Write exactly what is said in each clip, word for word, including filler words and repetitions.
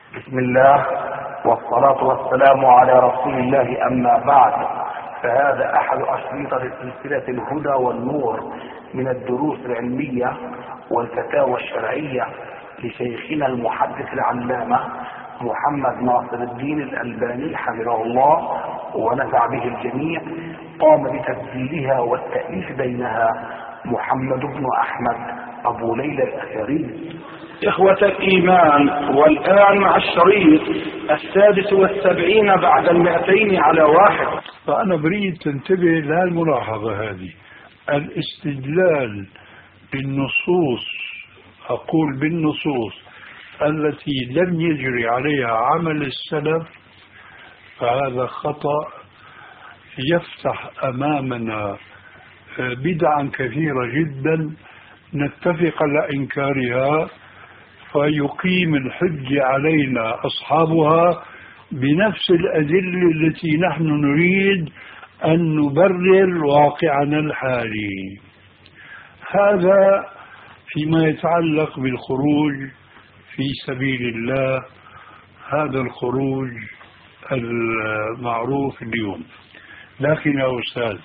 بسم الله والصلاة والسلام على رسول الله، أما بعد، فهذا أحد أشريطة سلسلة الهدى والنور من الدروس العلمية والفتاوى الشرعية لشيخنا المحدث العلامة محمد ناصر الدين الألباني حفظه الله ونفع به الجميع. قام بتسجيلها والتأليف بينها محمد بن أحمد أبو ليلى الأثري. إخوة الإيمان، والآن مع الشريط السادس والسبعين بعد المئتين على واحد. فأنا بريد تنتبه لهالملاحظة هذه، الاستدلال بالنصوص، أقول بالنصوص التي لم يجري عليها عمل السلف، فهذا خطأ يفتح أمامنا بدعا كثيرة جدا نتفق على إنكارها، فيقيم الحج علينا أصحابها بنفس الأدلة التي نحن نريد أن نبرر واقعنا الحالي. هذا فيما يتعلق بالخروج في سبيل الله، هذا الخروج المعروف اليوم. لكن يا أستاذ،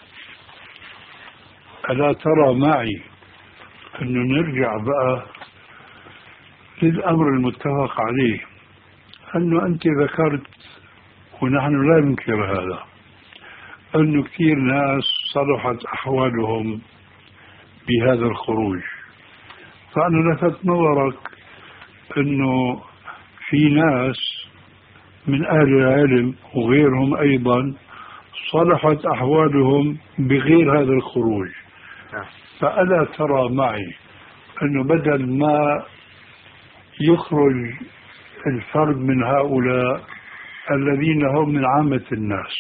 ألا ترى معي أنه نرجع بقى للأمر المتفق عليه، أنه أنت ذكرت ونحن لا ننكر هذا، أنه كثير ناس صلحت أحوالهم بهذا الخروج. فأنا لفت نظرك أنه في ناس من أهل العلم وغيرهم أيضا صلحت أحوالهم بغير هذا الخروج. فألا ترى معي أنه بدل ما يخرج الفرد من هؤلاء الذين هم من عامة الناس،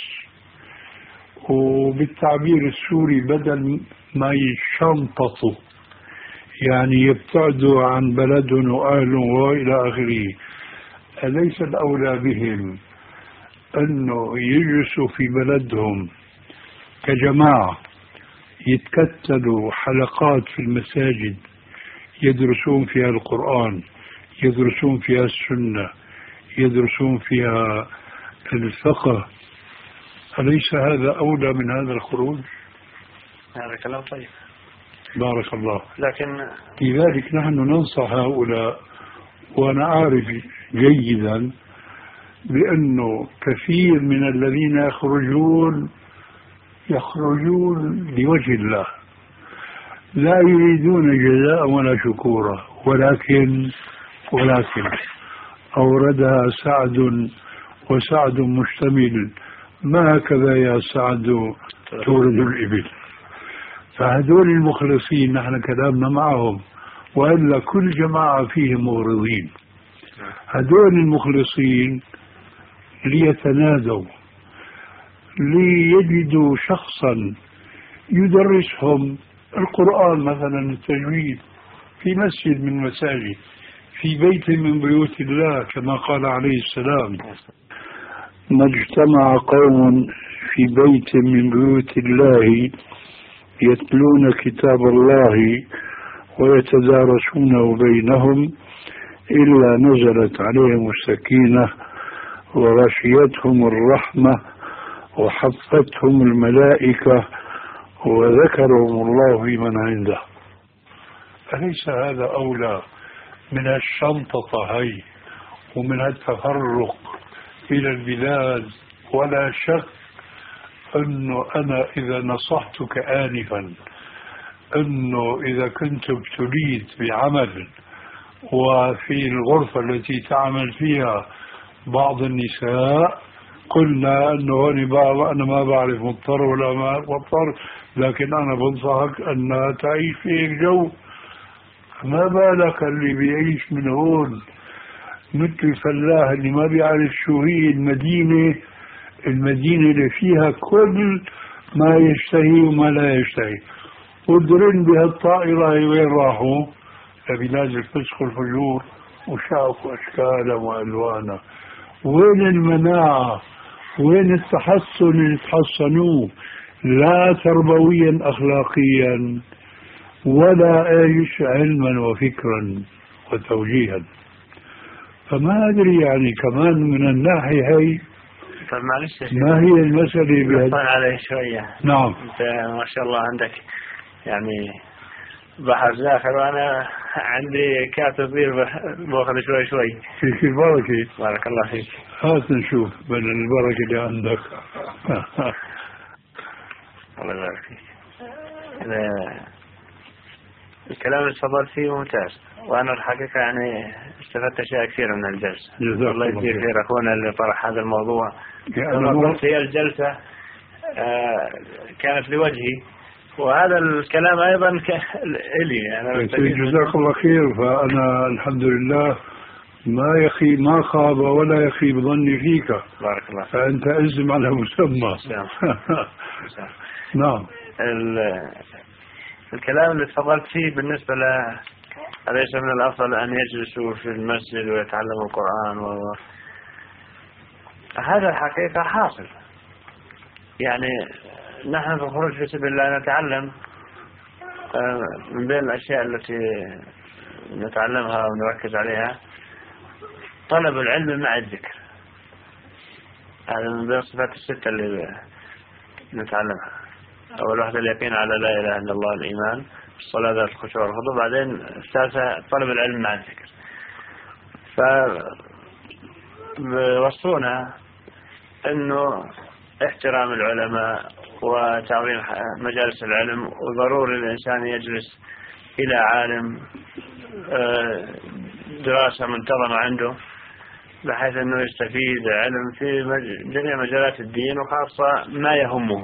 وبالتعبير السوري بدل ما يشنططوا، يعني يبتعدوا عن بلدهم وأهلهم وإلى آخره، أليس الأولى بهم أنه يجلسوا في بلدهم كجماعة، يتكتلوا حلقات في المساجد يدرسون فيها القرآن، يدرسون فيها السنة، يدرسون فيها الفقه؟ أليس هذا أولى من هذا الخروج؟ هذا كلام طيب، بارك الله. لكن لذلك نحن ننصح هؤلاء، وأنا أعرف جيدا بأنه كثير من الذين يخرجون يخرجون لوجه الله، لا يريدون جزاء ولا شكورا، ولكن ولكن أوردها سعد، وسعد مشتمل، ما هكذا يا سعد تورد الإبل. فهذول المخلصين نحن كلامنا معهم، وإلا كل جماعة فيهم مغرضين. هذول المخلصين ليتنادوا، ليجدوا شخصا يدرسهم القرآن مثلا التجويد في مسجد من المساجد، في بيت من بيوت الله، كما قال عليه السلام: ما اجتمع قوم في بيت من بيوت الله يتلون كتاب الله ويتدارسونه بينهم إلا نزلت عليهم السكينة وغشيتهم الرحمة وحفتهم الملائكة وذكرهم الله في من عنده. أليس هذا أولى من الشنطة هي ومن التفرق إلى البلاد؟ ولا شك أنه أنا إذا نصحتك آنفا أنه إذا كنت ابتليت بعمل وفي الغرفة التي تعمل فيها بعض النساء، قلنا أنه أنا ما بعرف مضطر ولا ما مضطر، لكن أنا بنصحك أنها تعيش في الجو. ما بالك اللي بيعيش من هون مثل الفلاح اللي ما بيعرف شو هي المدينة، المدينة اللي فيها كل ما يشتهي وما لا يشتهي، ودرن بهالطائرة وين راحوا؟ لبلاد الفسق والفجور، وشافوا أشكالا وألوانا. وين المناعة؟ وين التحسن اللي تحسنوه؟ لا تربويا أخلاقيا ولا ايش علما وفكرا وتوجيها. فما أدري يعني كمان من الناحية هي طيب معلش ما هي المسألة بهذا؟ عليه شوية. نعم. أنت ما شاء الله عندك يعني بحر زاخر، وأنا عندي كاتب بير باخذ شوي شوي. فيك البركة. بارك الله فيك. هات نشوف من البركة اللي عندك. الله يبارك فيك. الكلام اللي تفضلت فيه ممتاز، وأنا الحقيقة يعني استفدت أشياء كثيرة من الجلسة. الله يجزيه خير أخونا اللي طرح هذا الموضوع. كما قلت هي الجلسة آه كانت لوجهي، وهذا الكلام أيضا لي أنا. جزاك الله خير. فأنا الحمد لله ما يخي ما خاب ولا يخيب ظني فيك. بارك الله. فأنت أزم على مسمى. نعم. الكلام اللي تفضلت فيه بالنسبة ل أليس من الأفضل أن يجلسوا في المسجد ويتعلموا القرآن و... هذا الحقيقة حاصل. يعني نحن في الخروج في سبيل الله نتعلم من بين الأشياء التي نتعلمها ونركز عليها طلب العلم مع الذكر. هذا من بين الصفات الستة اللي نتعلمها. أول واحدة اليقين على لا إله إلا الله، الإيمان، الصلاة ذات الخشوع والخضوع، بعدين الثالثة طلب العلم مع الذكر. فوصونا إنه احترام العلماء وتعظيم مجالس العلم، وضروري الإنسان يجلس إلى عالم دراسة منتظمة عنده بحيث أنه يستفيد علم في جميع مجالات الدين وخاصة ما يهمه.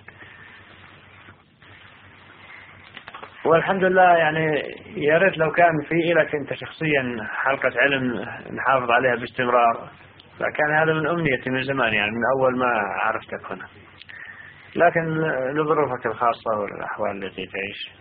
والحمد لله يعني يا ريت لو كان في لك أنت شخصيا حلقة علم نحافظ عليها باستمرار، لكن هذا من أمنيتي من زمان، يعني من أول ما عرفتك هنا، لكن لظروفك الخاصة والأحوال التي تعيش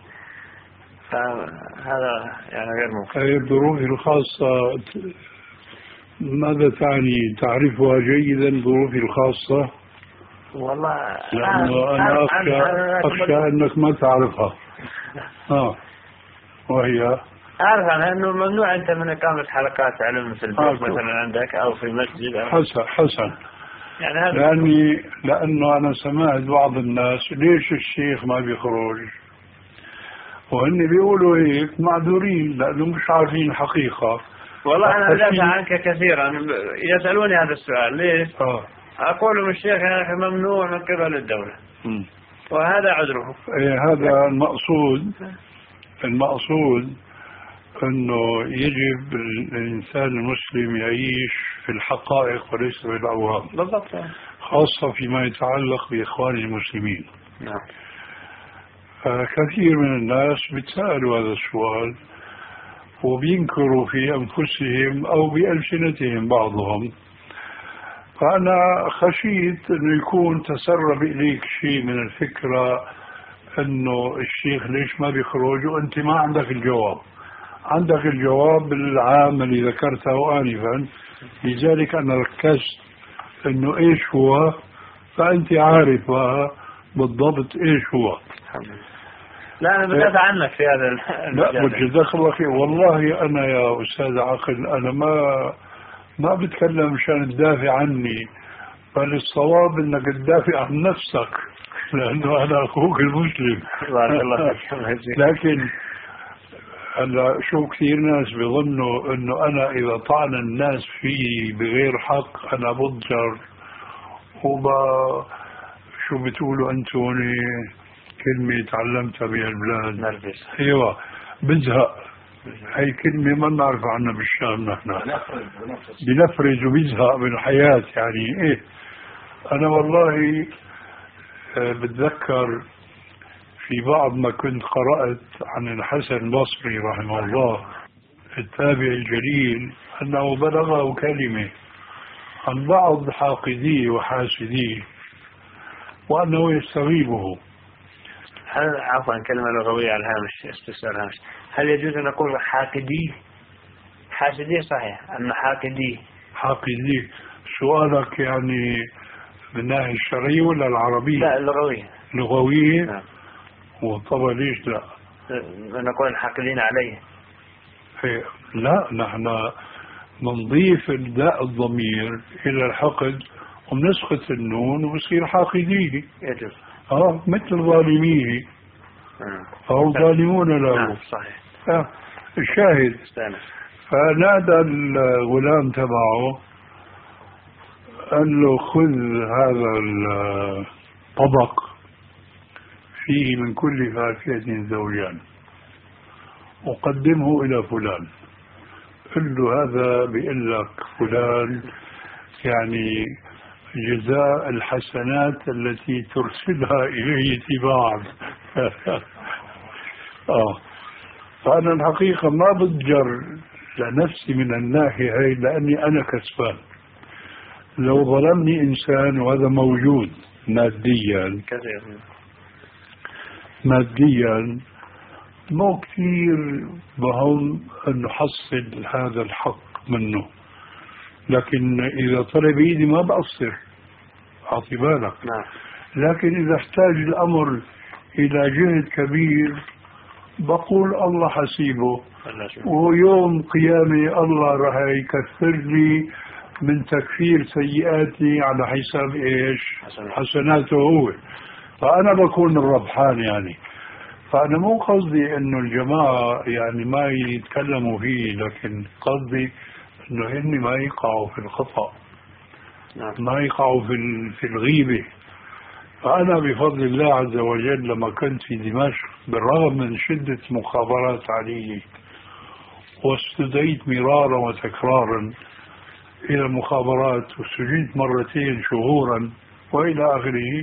فهذا يعني غير ممكن. أي الظروف الخاصة ماذا تعني؟ تعرفها جيدا ظروفي الخاصة؟ والله لأنه أنا أخشى, أخشى أنك ما تعرفها. آه. وهي أعرف عنها أنه ممنوع أنت من إقامة حلقات علم في البيت آه مثلا عندك أو في مسجد أو حسن حسن يعني هذا لأني لأنه أنا سمعت بعض الناس ليش الشيخ ما بيخرج، وهن بيقولوا هيك معذورين لأنه مش عارفين الحقيقة. والله أنا أدافع عنك كثيرا، يسألوني هذا السؤال ليش آه. أقول لهم الشيخ يا أخي ممنوع من قبل الدولة م. وهذا عذره. إيه هذا المقصود. المقصود أنه يجب الإنسان المسلم يعيش في الحقائق وليس بالأوهام، بالضبط، خاصة فيما يتعلق بإخوان المسلمين. نعم. كثير من الناس بيتسألوا هذا السؤال وبينكروا في أنفسهم أو بألسنتهم بعضهم، فأنا خشيت أنه يكون تسرب إليك شيء من الفكرة أنه الشيخ ليش ما بيخرج وأنت ما عندك الجواب. عندك الجواب العام اللي ذكرته آنفا، لذلك أنا ركزت أنه إيش هو، فأنت عارفة بالضبط إيش هو. لا أنا بدافع عنك في هذا لا جزاك الله خير. والله أنا يا أستاذ عقل أنا ما ما بتكلم مشان تدافع عني، بل الصواب أنك تدافع عن نفسك لأنه أنا أخوك المسلم. لكن هلا شو كثير ناس بيظنوا انه انا اذا طعن الناس فيه بغير حق انا بضجر وبا شو بتقولوا انتم كلمة تعلمتها بهالبلاد نرجس. ايوه بزهق. هاي كلمة ما نعرف عنها بالشام نحن. بنفرج وبزهق من الحياة يعني ايه. انا والله بتذكر في بعض ما كنت قرأت عن الحسن البصري رحمه الله التابع الجليل أنه بلغه كلمة عن بعض حاقديه وحاسديه وأنه يستغيبه. هل عفوا كلمة لغوية على الهامش استفسار هامش، هل يجوز أن نقول حاقديه؟ حاسديه صحيح، أما حاقديه حاقديه سؤالك يعني من الناحية الشرعية ولا العربية؟ لا اللغوية. لغوية؟ نعم. وطبعا ليش لا نقول حاقدين عليه؟ لا نحن بنضيف الداء الضمير إلى الحقد وبنسقط النون وبصير حاقديه. يجوز. اه مثل ظالميه. آه. فهم ظالمون له. نعم صحيح. آه. الشاهد استانس. فنادى الغلام تبعه قال له خذ هذا الطبق فيه من كل فاكهة زوجان وقدمه إلى فلان. قل له هذا بيقول لك فلان يعني جزاء الحسنات التي ترسلها إليه تباعا. آه. فأنا الحقيقة ما بتجر لنفسي من الناحية هاي لأني أنا كسبان. لو ظلمني إنسان وهذا موجود ماديا كثير ماديا مو كثير بهم أن نحصل هذا الحق منه، لكن إذا طلب بإيدي ما بقصر. أعطي بالك. نعم. لكن إذا احتاج الأمر إلى جهد كبير بقول الله حسيبه، ويوم قيامي الله راح يكفر لي من تكفير سيئاتي على حساب إيش؟ حسناته هو. فأنا بكون الربحان يعني. فأنا مو قصدي إنه الجماعة يعني ما يتكلموا فيه، لكن قصدي إنه هن ما يقعوا في الخطأ، ما يقعوا في في الغيبة. فأنا بفضل الله عز وجل لما كنت في دمشق بالرغم من شدة مخابرات علي واستدعيت مرارا وتكرارا إلى المخابرات وسجنت مرتين شهورا وإلى آخره،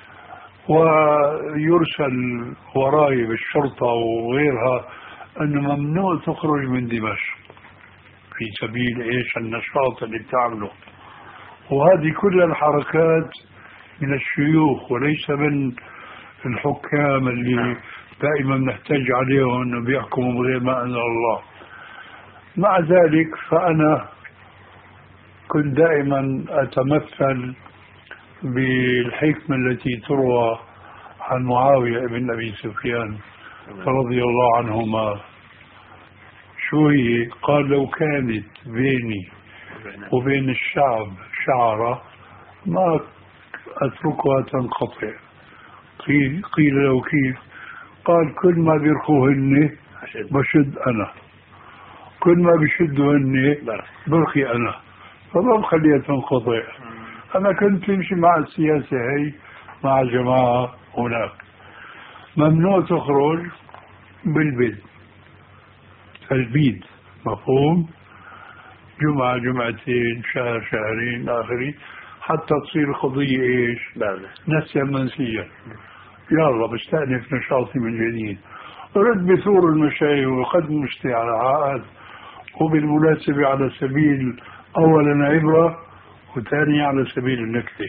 ويرسل وراي بالشرطة وغيرها أنه ممنوع تخرج من دمشق في سبيل إيش النشاط اللي بتعمله. وهذه كل الحركات من الشيوخ وليس من الحكام اللي دائما نحتاج عليهم أنه بيحكموا بغير ما أنزل الله. مع ذلك فأنا كنت دائما أتمثل بالحكمة التي تروى عن معاوية بن أبي سفيان رضي الله عنهما. شو هي؟ قال لو كانت بيني وبين الشعب شعرة ما أتركها تنقطع. قيل, قيل له كيف؟ قال كل ما بيرخوهن بشد أنا، كل ما بشدوهن برخي أنا، فما بخليها تنقطع. أنا كنت أمشي مع السياسة هي مع الجماعة هناك. ممنوع تخرج بالبيت، البيد مفهوم، جمعة جمعتين شهر شهرين آخرين حتى تصير قضية إيش نسيا منسيا. يلا بستأنف نشاطي من جديد، رد بثور المشايخ وقدم استعراءات. وبالمناسبة على سبيل أولا عبرة وثانيا على سبيل النكتة،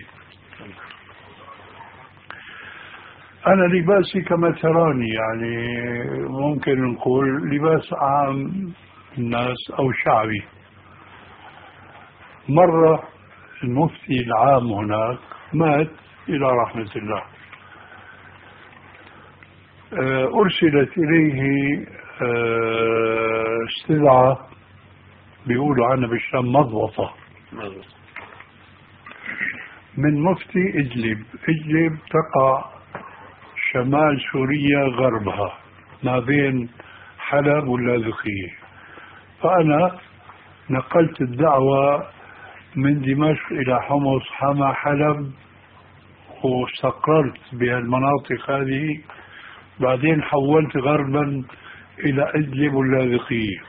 أنا لباسي كما تراني يعني ممكن نقول لباس عام الناس أو شعبي. مرة المفتي العام هناك مات إلى رحمة الله، أرسلت إليه استدعاء بيقولوا عنها بالشام مضبطة من مفتي إدلب. إدلب تقع شمال سوريا غربها ما بين حلب واللاذقية. فأنا نقلت الدعوة من دمشق إلى حمص حما حلب واستقررت بهالمناطق هذه. بعدين حولت غربا إلى إدلب واللاذقية.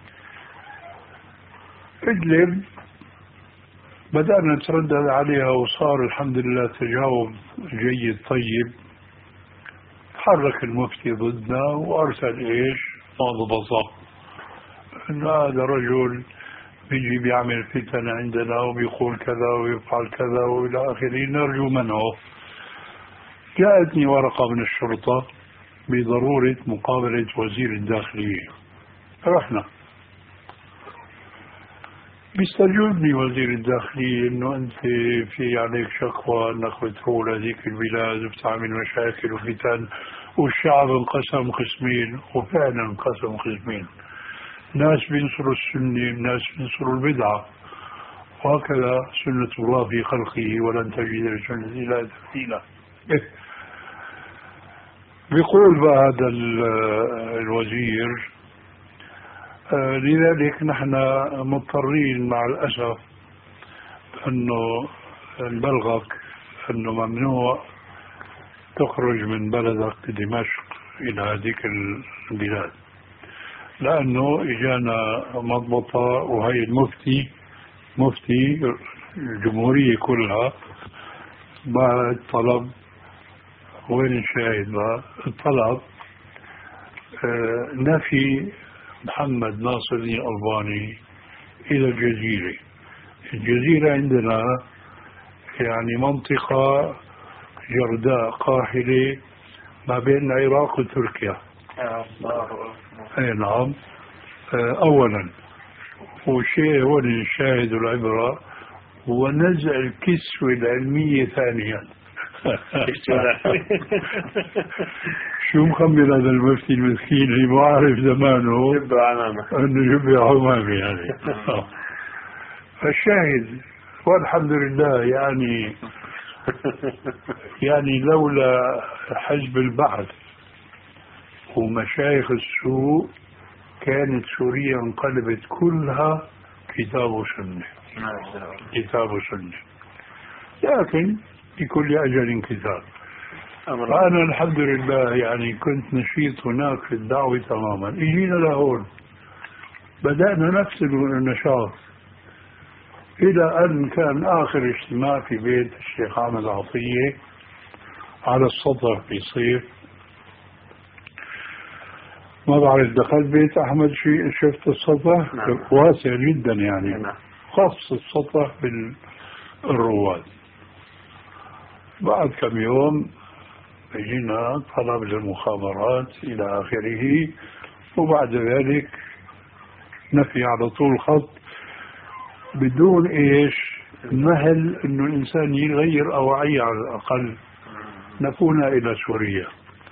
إدلب بدأنا نتردد عليها وصار الحمد لله تجاوب جيد طيب. تحرك المفتي ضدنا وأرسل إيش مضبطة إنه هذا رجل بيجي بيعمل فتن عندنا وبيقول كذا ويفعل كذا وإلى آخره، نرجو منه. جاءتني ورقة من الشرطة بضرورة مقابلة وزير الداخلية. رحنا بيستجوبني وزير الداخلية إنه أنت في عليك شكوى أنك بتروح لهذيك البلاد وبتعمل مشاكل وفتن والشعب انقسم قسمين، وفعلا انقسم قسمين. ناس بينصروا السنة، ناس بينصروا البدعة، وهكذا سنة الله في خلقه ولن تجد لسنة الله تبديلا. بيقول هذا الوزير آه لذلك نحن مضطرين مع الأسف أنه نبلغك أنه ممنوع تخرج من بلدك دمشق إلى هذيك البلاد، لأنه إجانا مضبطة وهي المفتي مفتي الجمهورية كلها بعد طلب. وين الشاهد بقى؟ الطلب آه نفي محمد ناصر الدين الألباني إلى الجزيرة. الجزيرة عندنا يعني منطقة جرداء قاحلة ما بين العراق وتركيا. أي نعم. أولا وشيء هو الشاهد العبرة هو نزع الكسوة العلمية ثانيا. شو مخمر هذا المفتي المسكين اللي ما عارف زمانه انه جبه عمامي يعني. فالشاهد والحمد لله يعني يعني لولا حزب البعث ومشايخ السوء كانت سوريا انقلبت كلها كتاب وسنة كتاب وسنة، لكن لكل أجل كتاب. فأنا الحمد لله يعني كنت نشيط هناك في الدعوة تماما. اجينا لهون بدأنا نفس النشاط إلى أن كان آخر اجتماع في بيت الشيخ أحمد عطية على السطح في صيف. ما بعرف دخلت بيت أحمد شيء شفت السطح؟ نعم. واسع جدا يعني. نعم. خاص السطح بالرواد. بعد كم يوم جينا طلب للمخابرات إلى آخره، وبعد ذلك نفي على طول خط بدون إيش مهل إنه الإنسان يغير أوعية على الأقل. نفونا إلى سوريا،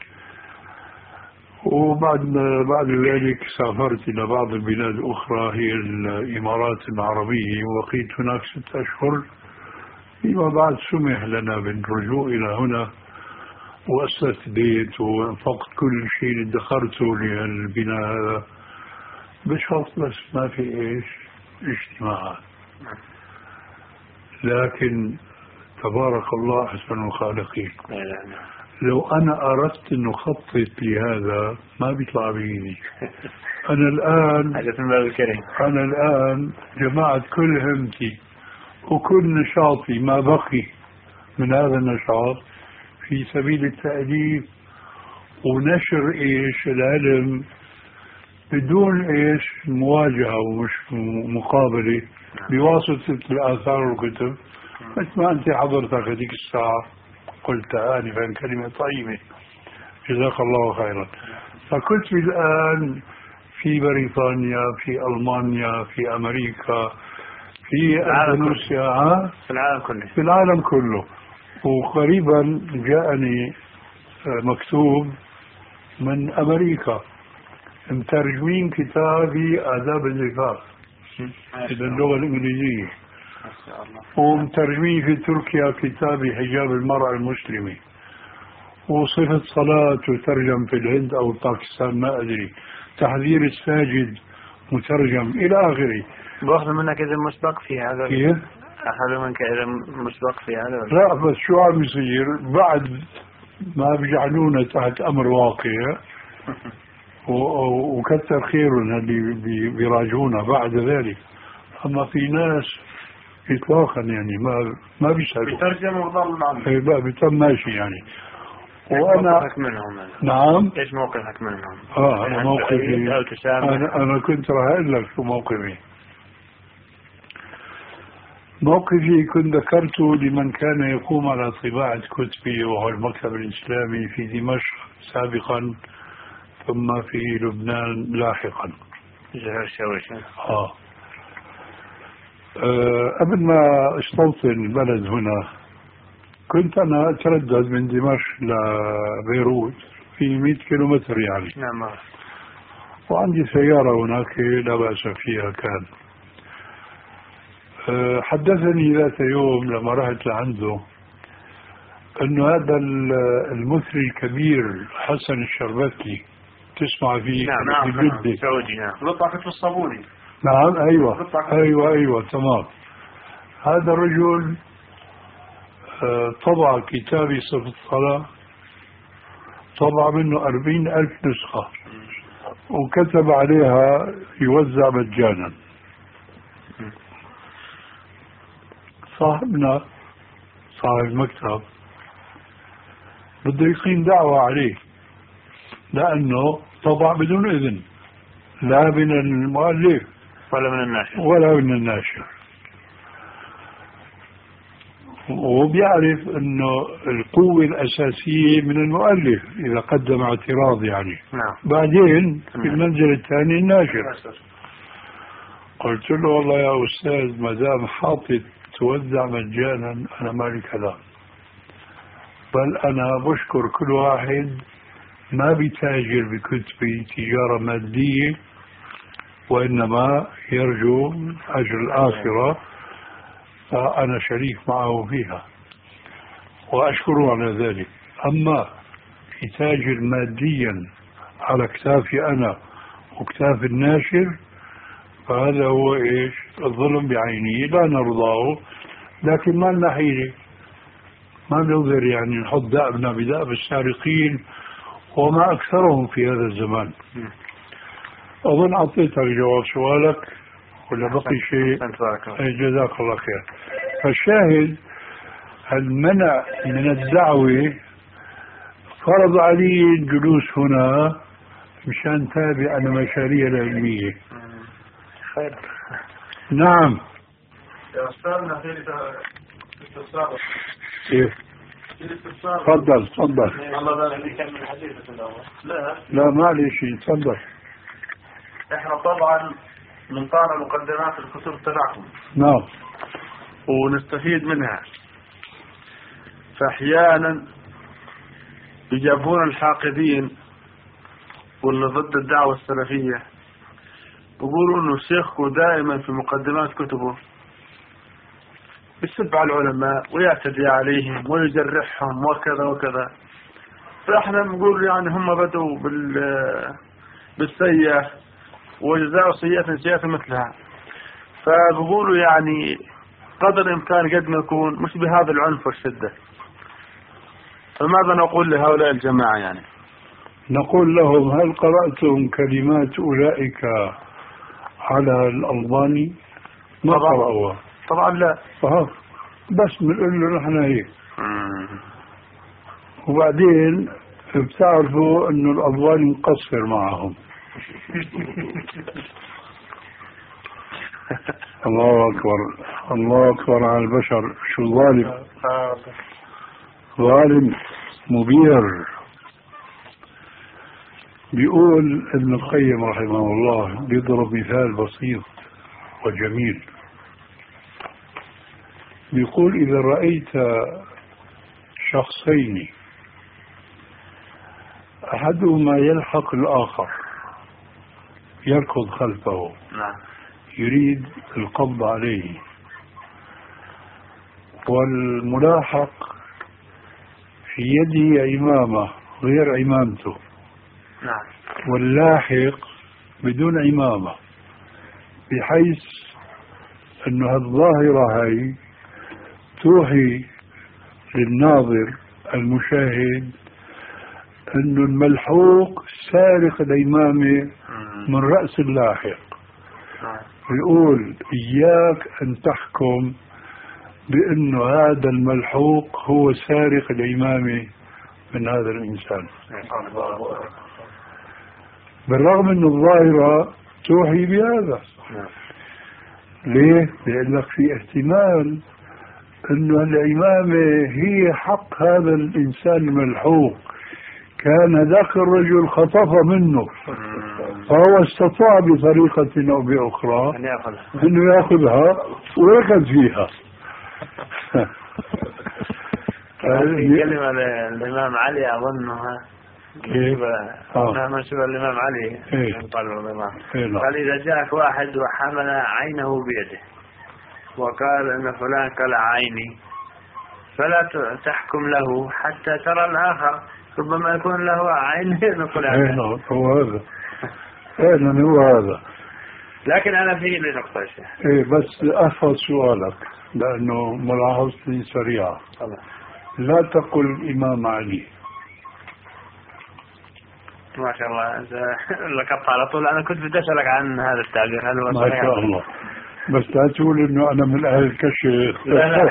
وبعد بعد ذلك سافرت إلى بعض البلاد الأخرى هي الإمارات العربية، وبقيت هناك ست أشهر. فيما بعد سمح لنا بالرجوع إلى هنا، وأسست بيت وانفقت كل شيء اللي ادخرته للبناء هذا بشرط بس ما في إيش اجتماعات. لكن تبارك الله أحسن الخالقين. لو أنا أردت أن أخطط لهذا ما بيطلع بإيدي. أنا الآن أنا الآن جمعت كل همتي وكل نشاطي ما بقي من هذا النشاط في سبيل التأليف ونشر إيش العلم بدون إيش مواجهة ومش مقابلة بواسطة الآثار والكتب، مثل ما أنت حضرتك هذيك الساعة قلت آنفا كلمة طيبة جزاك الله خيرا. فكنت الآن في بريطانيا، في ألمانيا، في أمريكا، في أندونيسيا، في العالم كله في العالم كله. وقريبا جاءني مكتوب من أمريكا مترجمين كتابي آداب الزفاف إلى اللغة الإنجليزية، ومترجمين في تركيا كتابي حجاب المرأة المسلمة، وصفة صلاة وترجم في الهند أو باكستان ما أدري، تحذير الساجد مترجم إلى آخره. باخذ منك إذا مسبق في هذا؟ كيف؟ أخذ منك إذا مسبق في هذا؟ لا بس شو عم يصير بعد ما بيجعلونا تحت أمر واقع وكتر خيرهم اللي بيراجعونا بعد ذلك. أما في ناس إطلاقا يعني ما ما بيسألوا بيترجم وظل معهم. إيه بقى بيتم ماشي يعني. وأنا موقفك منهم؟ نعم. إيش موقفك منهم؟ آه أنا موقفي أنا أنا كنت راح أقول لك شو موقفي. موقفي كنت ذكرته لمن كان يقوم على طباعة كتبي وهو المكتب الإسلامي في دمشق سابقا، ثم في لبنان لاحقا. زهر شويش. آه. آه قبل ما استوطن البلد هنا كنت أنا أتردد من دمشق لبيروت في مئة كيلومتر يعني. نعم. وعندي سيارة هناك لا بأس فيها كان. حدثني ذات يوم لما رحت لعنده أنه هذا المثري الكبير حسن الشربتي تسمع فيه؟ نعم في جدة سعودي. نعم رطعة في الصابوني. نعم أيوة أيوة أيوة تمام. هذا الرجل طبع كتابي صفة الصلاة، طبع منه أربعين ألف نسخة وكتب عليها يوزع مجانا. صاحبنا صاحب المكتب بده يقيم دعوة عليه لأنه طبع بدون إذن، لا من المؤلف ولا من الناشر ولا من الناشر. وبيعرف أنه القوة الأساسية من المؤلف إذا قدم اعتراض يعني. نعم. بعدين في المنزل الثاني الناشر. قلت له والله يا أستاذ ما دام حاطط توزع مجانا أنا مالي كلام، بل أنا بشكر كل واحد ما بيتاجر بكتبي تجارة مادية وإنما يرجو أجر الآخرة، فأنا شريك معه فيها وأشكره على ذلك. أما يتاجر ماديا على كتافي أنا وكتاف الناشر فهذا هو إيش؟ الظلم بعينه، لا نرضاه لكن ما لنا حيلة، ما نقدر يعني نحط دأبنا بدأب السارقين وما أكثرهم في هذا الزمان. أظن أعطيتك جواب سؤالك ولا بقي شيء؟ جزاك الله خير. فالشاهد المنع من الدعوة فرض علي الجلوس هنا مشان تابع أنا مشاريع العلمية. خير. نعم يا أستاذنا في الاستفسار. كيف؟ تفضل تفضل. الله ذلك يكمل الحديث الأول. لا لا معلش تفضل. احنا طبعا بنقرأ مقدمات الكتب تبعكم. نعم. ونستفيد منها. فأحيانا يجابون الحاقدين واللي ضد الدعوة السلفية يقولوا انه شيخكم دائما في مقدمات كتبه يسب على العلماء ويعتدي عليهم ويجرحهم وكذا وكذا. فاحنا نقول يعني هم بدوا بال بالسيئة وجزاء سيئة سيئة مثلها. فبقولوا يعني قدر الإمكان قد ما يكون مش بهذا العنف والشدة. فماذا نقول لهؤلاء الجماعة يعني؟ نقول لهم هل قرأتم كلمات أولئك على الألباني؟ ما قرأوها طبعا لا. فهذا بس بنقول له نحن هيك. وبعدين بتعرفوا انه الألباني مقصر معهم. الله أكبر الله أكبر على البشر، شو ظالم ظالم مبير. بيقول ابن القيم رحمه الله بيضرب مثال بسيط وجميل. بيقول إذا رأيت شخصين أحدهما يلحق الآخر يركض خلفه يريد القبض عليه، والملاحق في يده عمامة غير عمامته واللاحق بدون عمامة، بحيث أنه الظاهرة هاي توحي للناظر المشاهد أنه الملحوق سارق العمامة من رأس اللاحق. يقول إياك أن تحكم بأنه هذا الملحوق هو سارق العمامة من هذا الإنسان، بالرغم أن الظاهرة توحي بهذا. ليه؟ لأن لك في احتمال أنه العمامة هي حق هذا الإنسان الملحوق، كان ذاك الرجل خطف منه فهو استطاع بطريقة أو بأخرى أنه يأخذها ويأخذ فيها. في كلمة الإمام علي أظنها منسوبة منسوبة الإمام علي بن طالب رضي الله عنه. قال إذا جاءك واحد وحمل عينه بيده وقال إن فلان قلع عيني فلا تحكم له حتى ترى الآخر ربما يكون له عين نقول هذا هو هذا فعلا هو هذا. لكن أنا في لي نقطة يا شيخ. إيه بس أحفظ سؤالك لأنه ملاحظتي سريعة. طبعا. لا تقل الإمام علي. ما شاء الله أنت لقطت على طول. أنا كنت بدي أسألك عن هذا التعبير هل هو ما شاء الله بس لا تقول إنه أنا من أهل الكشف.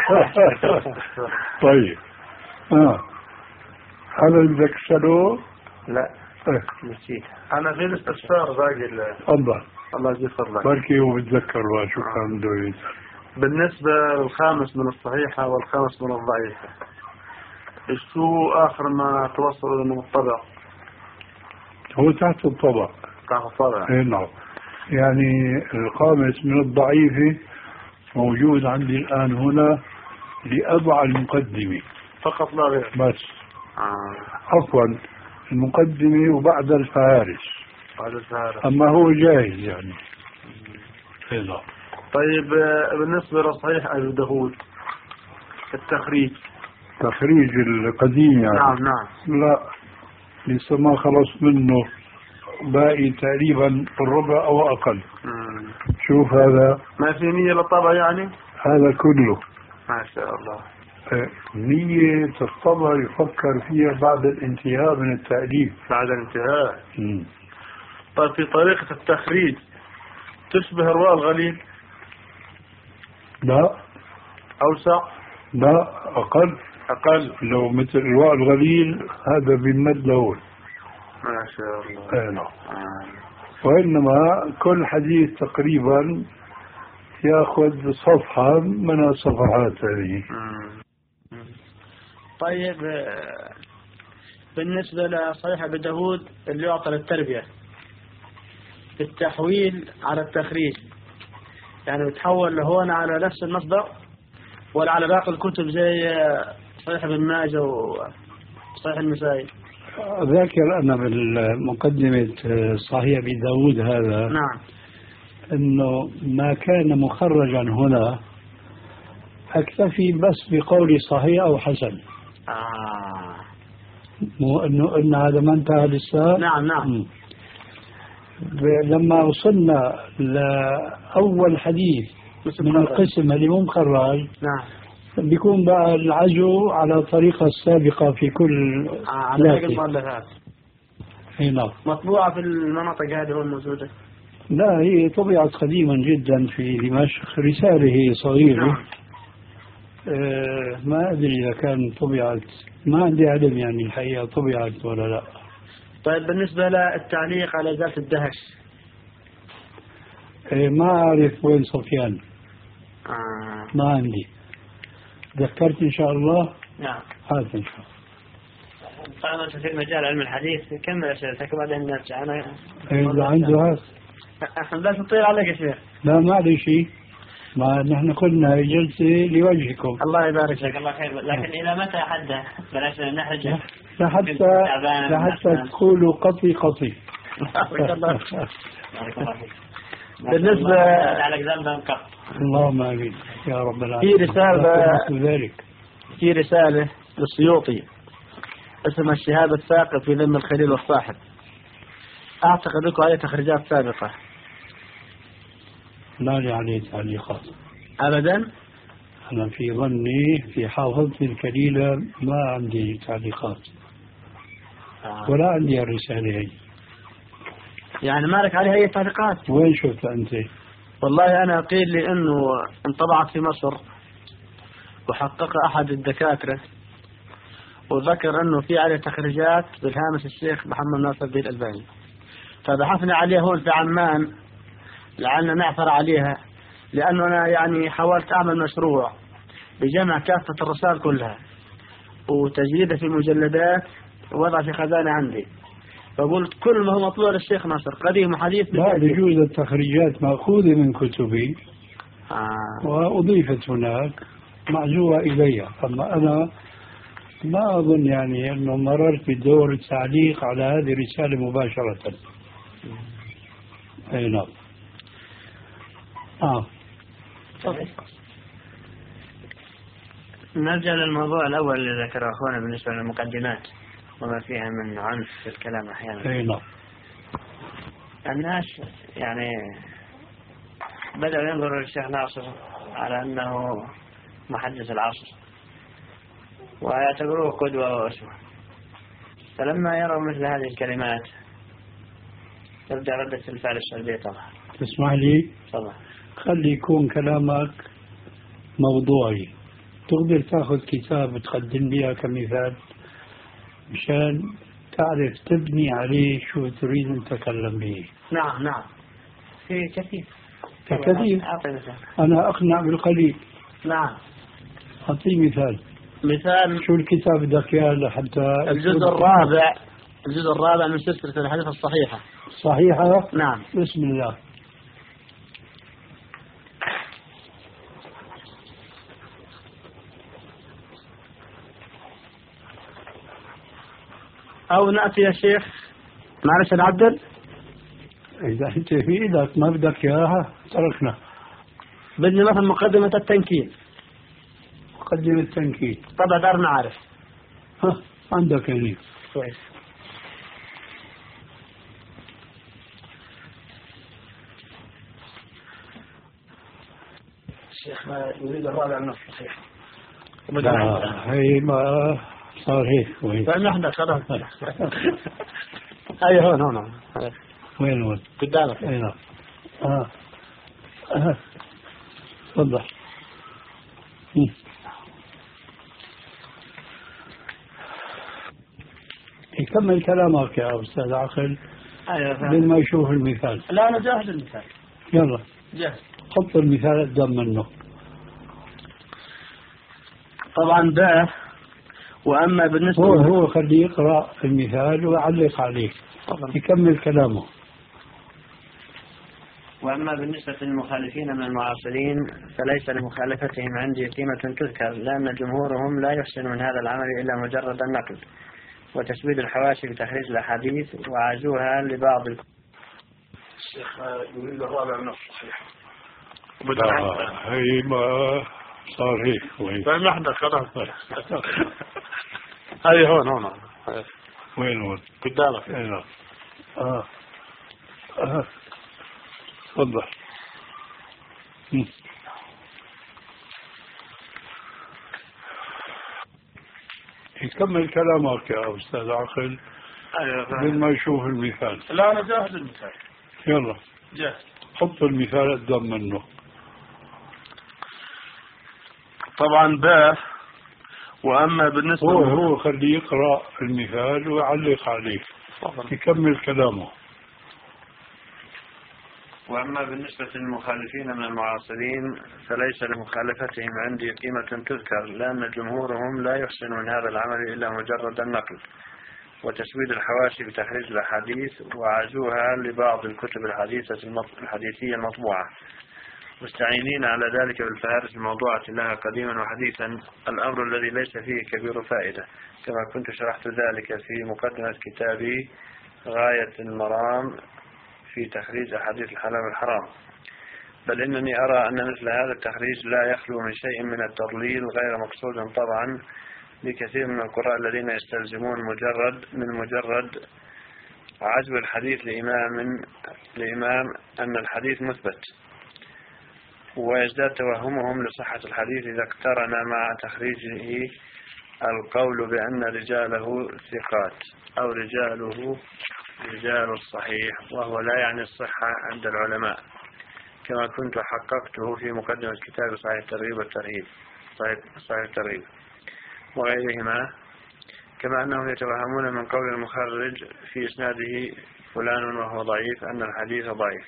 طيب آه هل بدك تسأله؟ لا إيه. نسيت. أنا في الاستفسار باقي. تفضل. الله يجزيك فضلك. بركي هو بتذكر شو كان بده يقول. بالنسبة للخامس من الصحيحة والخامس من الضعيفة شو آخر ما توصلوا إنه مطبع؟ هو تحت الطبع. تحت الطبع. إيه نعم. يعني الخامس من الضعيفة موجود عندي الآن هنا لأضع المقدمة فقط لا غير. بس. آه. عفوا المقدمة وبعد الفهارس. بعد الفهارس. أما هو جاهز يعني. إيه. طيب بالنسبة لصحيح أبي داود التخريج. تخريج القديم يعني. نعم نعم. لا لسه ما خلص منه باقي تقريبا الربع أو أقل. مم. شوف هذا. ما في نية للطبع يعني؟ هذا كله. ما شاء الله. نية الطبع يفكر فيها بعد الانتهاء من التأليف. بعد الانتهاء. مم. طيب في طريقة التخريج تشبه الرواء الغليل؟ لا. أوسع؟ لا أقل. أقل. لو مثل الرواء الغليل هذا بمد لون. ما شاء الله. ايه نعم. وإنما كل حديث تقريبا يأخذ صفحة من الصفحات هذه. طيب بالنسبة لصحيح أبي داود اللي يعطى للتربية التحويل على التخريج يعني بتحول لهون على نفس المصدر ولا على باقي الكتب زي صحيح ابن ماجه وصحيح النسائي؟ ذاكر أنا بالمقدمة صحيح أبي داود هذا نعم أنه ما كان مخرجا هنا أكتفي بس بقول صحيح أو حسن. آه. مو أنه أن هذا ما انتهى لسه. نعم نعم. لما وصلنا لأول حديث من القسم اللي مو مخرج نعم بيكون بقى العزو على الطريقة السابقة في كل على باقي المؤلفات. نعم. مطبوعة في المناطق هذه الموجودة؟ لا هي طبعت قديما جدا في دمشق رسالة هي صغيرة. نعم. آه ما أدري إذا كان طبعت ما عندي علم يعني الحقيقة طبعت ولا لا. طيب بالنسبة للتعليق على ذات الدهش آه ما أعرف وين صفيان. آه. ما عندي. ذكرت إن شاء الله. نعم. هذا إن شاء الله. طبعا أنت في مجال علم الحديث كمل أسئلتك وبعدين نرجع. أنا إذا عنده هذا. احنا لا نطير عليك يا شيخ. لا ما علي شيء. ما نحن قلنا جلسة لوجهكم. الله يبارك لك. الله خير. لكن إلى متى حدا بلاش نحرج لحتى لحتى تقولوا قطي قطي. بارك الله بالنسبة على ذنبا قط. اللهم آمين يا رب العالمين. في رسالة ذلك. في رسالة للسيوطي اسمها الشهادة الثاقب في ذم الخليل والصاحب. أعتقد لكم عليه تخريجات سابقة. لا لي عليه تعليقات أبدا. أنا في ظني في حافظتي الكليلة ما عندي تعليقات. آه. ولا عندي الرسالة هي. يعني ما لك عليها أي تعليقات؟ وين شفت أنت؟ والله أنا قيل لي أنه انطبعت في مصر وحقق أحد الدكاترة وذكر أنه في عليه تخريجات بالهامش الشيخ محمد ناصر الدين الألباني، فبحثنا عليه هون في عمان لعلنا نعثر عليها، لأنه أنا يعني حاولت أعمل مشروع بجمع كافة الرسائل كلها وتجريدها في مجلدات ووضع في خزانة عندي، فقلت كل ما هو مطلوب للشيخ ناصر قديم وحديث. لا بجوز التخريجات مأخوذة من كتبي آه. وأضيفت هناك معزوة إلي، أما أنا ما أظن يعني أنه مررت بدور التعليق على هذه الرسالة مباشرة. أي نعم. آه. نرجع للموضوع الأول اللي ذكره أخونا بالنسبة للمقدمات وما فيها من عنف في الكلام أحيانا. أي نعم. الناس يعني بدأوا ينظروا للشيخ ناصر على أنه محدث العصر ويعتبروه قدوة وأسوة، فلما يروا مثل هذه الكلمات تبدأ ردة الفعل السلبية طبعا. تسمح لي؟ طبعا. خلي يكون كلامك موضوعي، تقدر تاخذ كتاب تقدم لي كمثال مشان تعرف تبني عليه شو تريد أن تتكلم به. نعم نعم في كثير كثير. أنا أقنع بالقليل. نعم. أعطي مثال. مثال شو الكتاب بدك إياه لحتى الجزء الرابع الجزء الرابع من سلسلة الحديث الصحيحة. صحيحة؟ نعم. بسم الله. أو نأتي يا شيخ معلش نعدل. إذا أنت في إيدك ما بدك إياها تركنا. بدنا مثلا مقدمة التنكيل. مقدمة التنكيل. طبعا دار نعرف. ها عندك يعني. كويس. الشيخ يريد الرابع من الصحيح. لا هي ما صار هيك وين؟ فين نحن خلاص. هاي هون هون. وين هون؟ قدامك. اي نعم. اه اه تفضل. يكمل كلامك يا أستاذ عقل. ايوه بدون ما يشوف المثال. لا أنا جاهز المثال. يلا جاهز. حط المثال قدام منه. طبعا ده وأما بالنسبة هو هو خليه يقرأ المثال ويعلق عليه. يكمل كلامه. وأما بالنسبة للمخالفين من المعاصرين فليس لمخالفتهم عندي قيمة تذكر، لأن جمهورهم لا يحسن من هذا العمل إلا مجرد النقل وتسويد الحواشي بتخريج الأحاديث وعزوها لبعض. الشيخ يريد الرابع من الصحيح. آه هي ما صار هيك وين؟ فين نحن خلاص. هاي هون هون. وين هون؟ قدامك. ايوه. اه اه تفضل. يكمل كلامك يا أستاذ عقل. ايوه بدون ما يشوف المثال. لا أنا جاهز المثال. يلا جاهز. حط المثال قدام منه. طبعا ده وأما بالنسبة هو هو خليه يقرأ المثال ويعلق عليه. يكمل كلامه. وأما بالنسبة للمخالفين من المعاصرين فليس لمخالفتهم عندي قيمة تذكر، لأن جمهورهم لا يحسن من هذا العمل إلا مجرد النقل وتسويد الحواشي بتخريج الأحاديث وعزوها لبعض الكتب الحديثة الحديثية المطبوعة، مستعينين على ذلك بالفهارس الموضوعة لها قديما وحديثا، الأمر الذي ليس فيه كبير فائدة، كما كنت شرحت ذلك في مقدمة كتابي غاية المرام في تخريج أحاديث الحلال والحرام. بل إنني أرى أن مثل هذا التخريج لا يخلو من شيء من التضليل غير مقصود طبعا لكثير من القراء الذين يستلزمون مجرد من مجرد عزو الحديث لإمام لإمام أن الحديث مثبت، ويزداد توهمهم لصحة الحديث إذا اقترن مع تخريجه القول بأن رجاله ثقات أو رجاله رجال الصحيح، وهو لا يعني الصحة عند العلماء، كما كنت حققته في مقدمة كتاب صحيح الترغيب والترهيب صحيح الترغيب وغيرهما. كما أنهم يتوهمون من قول المخرج في إسناده فلان وهو ضعيف أن الحديث ضعيف.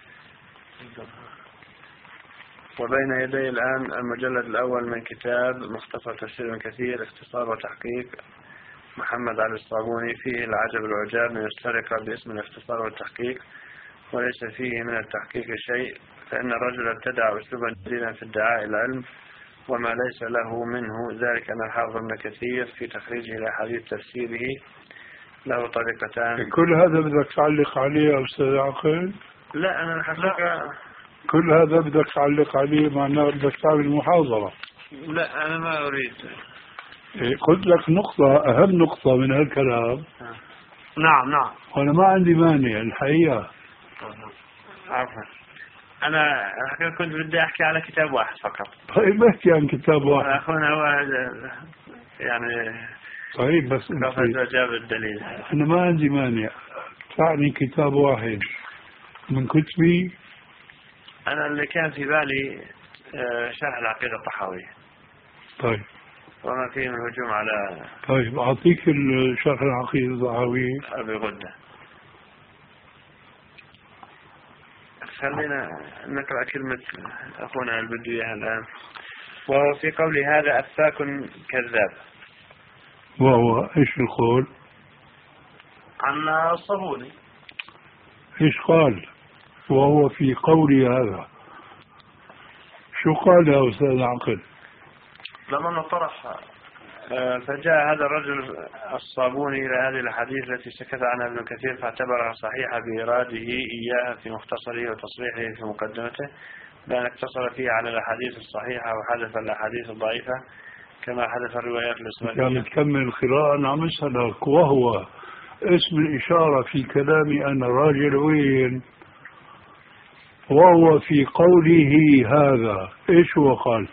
وبين يدي الآن المجلد الأول من كتاب مختصر تفسير من كثير اختصار وتحقيق محمد علي الصابوني، فيه العجب العجاب من يسترق باسم الاختصار والتحقيق وليس فيه من التحقيق شيء، فإن الرجل ابتدع أسلوبا جديدا في ادعاء العلم وما ليس له منه، ذلك أن الحافظ ابن كثير في تخريجه لأحاديث تفسيره له طريقتان. كل هذا بدك تعلق عليه يا أستاذ عقيل؟ لا أنا الحقيقة كل هذا بدك تعلق عليه معناه بدك تعمل محاضرة. لا أنا ما أريد. قلت لك نقطة، أهم نقطة من هالكلام. نعم نعم. وأنا ما عندي مانع الحقيقة. عفوا أنا الحقيقة كنت بدي أحكي على كتاب واحد فقط. طيب احكي عن كتاب واحد. أخونا هو يعني طيب بس كيف جاب الدليل؟ أنا ما عندي مانع، تعني كتاب واحد من كتبي. أنا اللي كان في بالي شرح العقيدة الطحاوية. طيب وما فيه من هجوم على. طيب أعطيك الشرح العقيدة الطحاوية. أبي غدة. خلينا نقرأ كلمة أخونا البدوية الآن. وهو في قول هذا أفاك كذاب. وهو إيش القول؟ عن الصابوني. إيش قال؟ وهو في قول هذا شو قال يا أستاذ عقل؟ لما طرح فجاء هذا الرجل الصابوني إلى هذه الحديث التي سكت عنها ابن كثير فاعتبرها صحيحة بإراده إياها في مختصره وتصريحه في مقدمته، بأن اقتصر فيها على الأحاديث الصحيحة وحذف الأحاديث الضعيفة كما حذف الروايات الإسماعيلية. يعني تكمل القراءة. أنا عم أسألك وهو اسم الإشارة في كلامي أنا راجل وين؟ وهو في قوله هذا إيش هو قال؟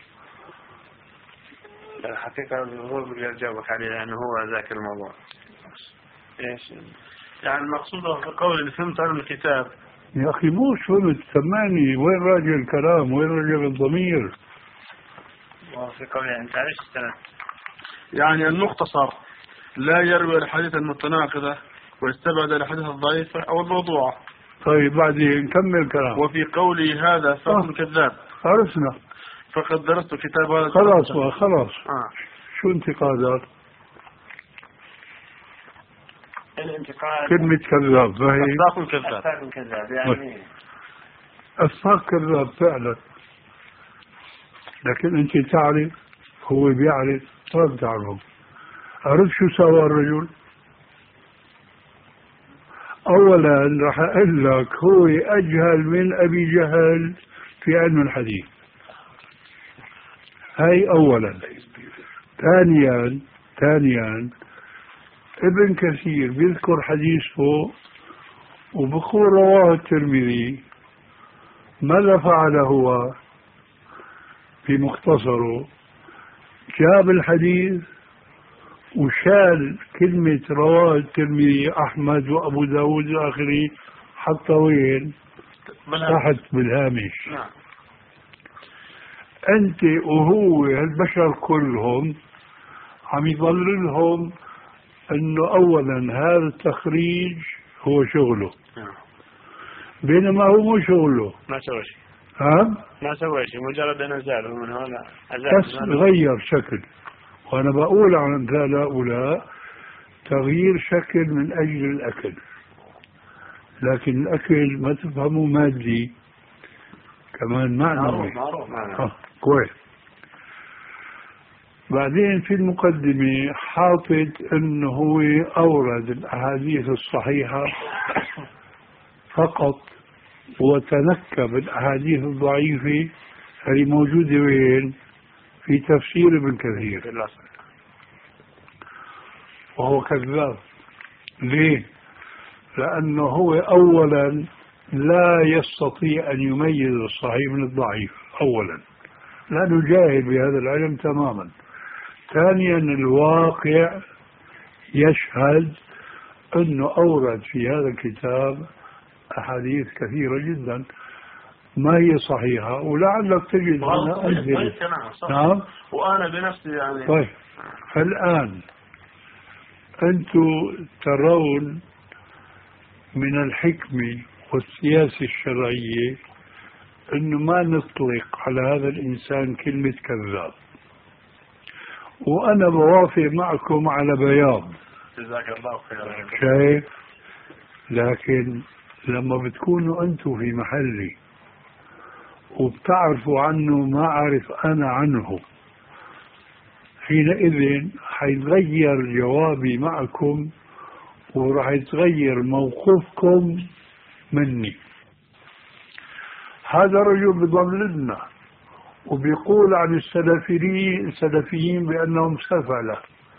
الحقيقة هو اللي جاوبك عليه لأنه هو ذاك الموضوع. إيش يعني المقصود في قول اللي فهمت عن الكتاب؟ يا أخي مو فهمت، سمعني وين راجع الكلام؟ وين راجع الضمير؟ وفي قوله أنت عايش السنة يعني المختصر لا يروي الحديث المتناقضة ويستبعد الحديث الضعيفة أو الموضوع. طيب بعدين كمل كلام. وفي قوله هذا فهو كذاب. عرفنا. فقد درست كتاب هذا. خلاص خلاص. آه. شو انتقادات؟ الانتقاد كلمة كذاب فهي أفاق كذاب. أفاق كذاب يعني أفاق كذاب فعلا، لكن أنت تعرف هو بيعرف ما بتعرفه. عرف شو سوى الرجل؟ أولا راح أقول لك هو أجهل من أبي جهل في علم الحديث، هاي أولا. ثانيا ثانيا ابن كثير بيذكر حديثه وبقول رواه الترمذي. ماذا فعل هو في مختصره؟ جاب الحديث وشال كلمة رواه الترمذي أحمد وأبو داود الآخري حتى وين؟ تحت بالهامش. نعم. أنت وهو البشر كلهم عم يضللهم أنه أولا هذا التخريج هو شغله، بينما هو مو شغله. ما سوى شيء. ها؟ ما سوى شيء، مجرد أن أزاله من هنا. بس غير شكل. وأنا بقول عن أمثال هؤلاء تغيير شكل من أجل الأكل، لكن الأكل ما تفهمه مادي، كمان معنوي. آه. كويس. بعدين في المقدمة حاطط أنه هو أورد الأحاديث الصحيحة فقط وتنكب الأحاديث الضعيفة هي موجودة وين؟ في تفسير ابن كثير. وهو كذاب. ليه؟ لأنه هو أولا لا يستطيع أن يميز الصحيح من الضعيف أولا، لأنه جاهل بهذا العلم تماما. ثانيا الواقع يشهد أنه أورد في هذا الكتاب أحاديث كثيرة جدا ما هي صحيحة، ولعلك تجد هنا أمثلة. نعم. وأنا بنفسي يعني. طيب الآن أنتم ترون من الحكمة والسياسة الشرعية أنه ما نطلق على هذا الإنسان كلمة كذاب، وأنا بوافق معكم على بياض. جزاك الله خيرا. شايف؟ لكن لما بتكونوا أنتم في محلي وبتعرفوا عنه ما أعرف أنا عنه حينئذ حيتغير جوابي معكم وراح يتغير موقفكم مني. هذا رجل بضللنا وبيقول عن السلفيين السلفيين بأنهم سفلة.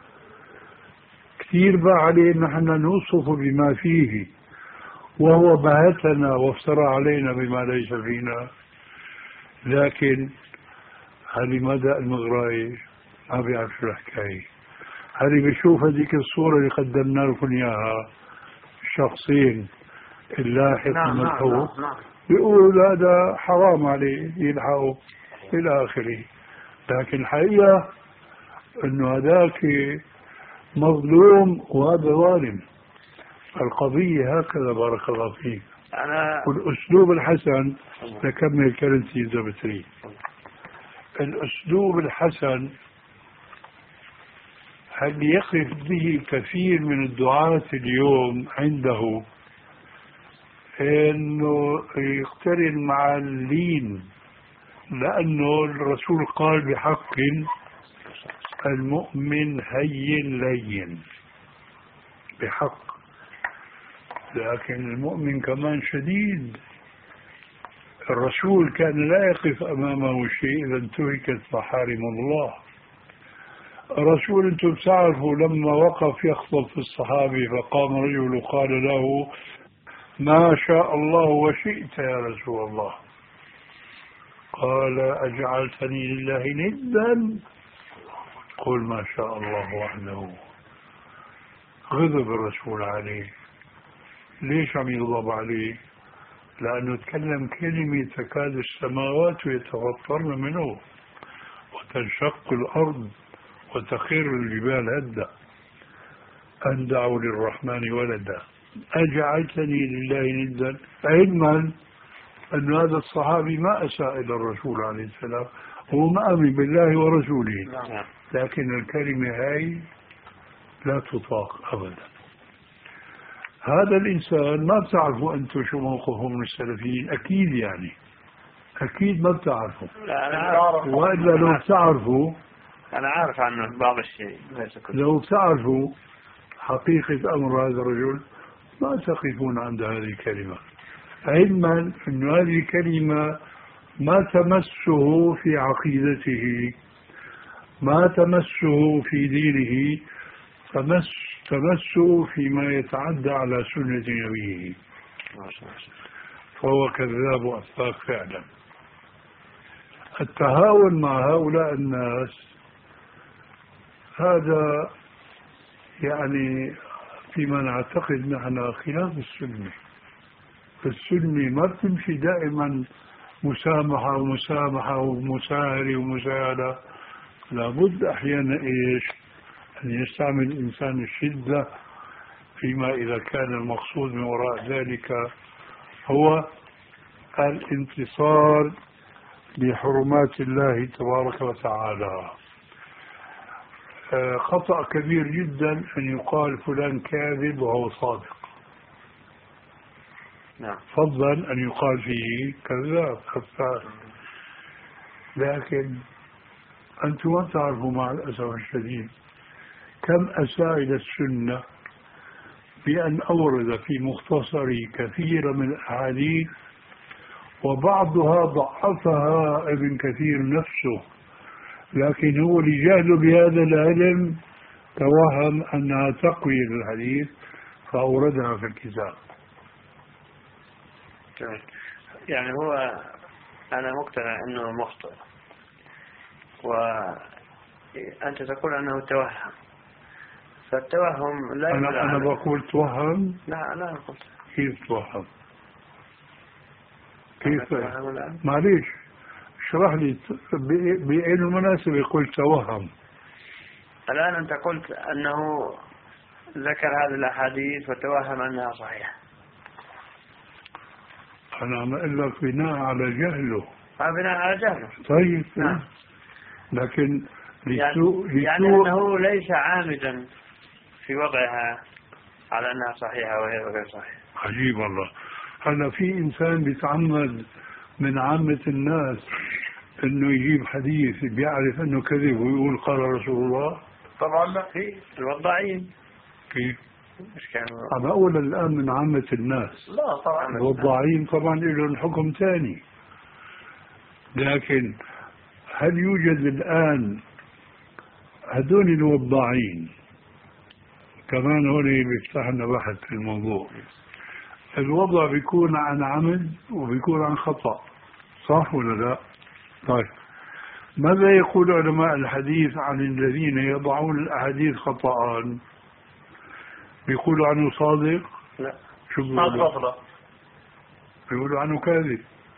كثير بقى عليه نحن نوصف بما فيه وهو بهتنا وافترى علينا بما ليس فينا. لكن هذه مدى المغراي ما بيعرف شو الحكاية. هذه بشوف هذيك الصورة اللي قدمنا لكم إياها شخصين اللاحق نعم من نعم الحقوق نعم. يقول هذا حرام عليه يلحقه إلى آخره. لكن الحقيقة أنه هذاك مظلوم وهذا ظالم. القضية هكذا. بارك الله فيك. أنا والأسلوب الحسن نكمل كلمتي إذا بتريد. الأسلوب الحسن هل يقف به كثير من الدعاة اليوم عنده انه يقترن مع اللين، لانه الرسول قال بحق المؤمن هين لين بحق، لكن المؤمن كمان شديد. الرسول كان لا يقف امامه شيء اذا انتهكت محارم الله. الرسول انتم بتعرفوا لما وقف يخطب في الصحابة فقام رجل وقال له ما شاء الله وشئت يا رسول الله. قال أجعلتني لله ندا؟ قل ما شاء الله وحده. غضب الرسول عليه. ليش عم يغضب عليه؟ لأنه تكلم كلمة تكاد السماوات يتفطرن منه وتنشق الأرض وتخير الجبال هدا أن دعوا للرحمن ولدا أجعلتني لله ندا، علما أن هذا الصحابي ما أساء إلى الرسول عليه السلام، هو ما آمن بالله ورسوله، لكن الكلمة هاي لا تطاق أبدا. هذا الإنسان ما بتعرفوا أنتم شو موقفه من السلفيين، أكيد يعني أكيد ما بتعرفوا، وإلا لو بتعرفوا أنا عارف عنه بعض الشيء ليس كله. لو تعرفوا حقيقة أمر هذا الرجل ما تقفون عند هذه الكلمة، علما أن هذه الكلمة ما تمسه في عقيدته، ما تمسه في دينه، تمس تمسه فيما يتعدى على سنة نبيه، فهو كذاب وأفاق فعلا. التهاون مع هؤلاء الناس هذا يعني فيما نعتقد نحن خلاف السنة. السنة ما بتمشي دائما مسامحة ومسامحة ومساهرة ومساهلة، لابد أحيانا إيش أن يستعمل الإنسان الشدة فيما إذا كان المقصود من وراء ذلك هو الانتصار لحرمات الله تبارك وتعالى. خطأ كبير جدا أن يقال فلان كاذب وهو صادق، نعم. فضلا أن يقال فيه كذاب خفاف. لكن أنتم ما تعرفوا مع الأسف الشديد كم أساء إلى السنة بأن أورد في مختصر كثير من الأحاديث وبعضها ضعفها ابن كثير نفسه، لكن هو لجهله بهذا العلم توهم أنها تقوية للحديث فأوردها في الكتاب. يعني هو أنا مقتنع أنه مخطئ، وأنت تقول أنه توهم، فالتوهم لا أنا أنا بقول توهم. لا لا قلت كيف توهم؟ كيف؟ معليش اشرح لي بأي المناسبة يقول توهم. الآن أنت قلت أنه ذكر هذه الأحاديث وتوهم أنها صحيحة. أنا عم أقول لك بناء على جهله. ما بناء على جهله. طيب. نعم. لكن لسوء يعني, يعني أنه ليس عامدا في وضعها على أنها صحيحة وهي غير صحيحة. عجيب والله. هلا في إنسان بيتعمد من عامة الناس انه يجيب حديث بيعرف انه كذب ويقول قال رسول الله؟ طبعا لا، في الوضاعين. كيف؟ مش كانوا عم اقول الان من عامة الناس. لا طبعا الوضاعين طبعا لهم حكم ثاني، لكن هل يوجد الان هدول الوضاعين كمان هون بيفتح لنا بحث في الموضوع. الوضع بيكون عن عمد وبيكون عن خطأ، صح ولا لا؟ طيب ماذا يقول علماء الحديث عن الذين يضعون الأحاديث خطأ؟ بيقولوا عنه صادق؟ لا، شو بيقولوا؟ بيقولوا عنه كاذب.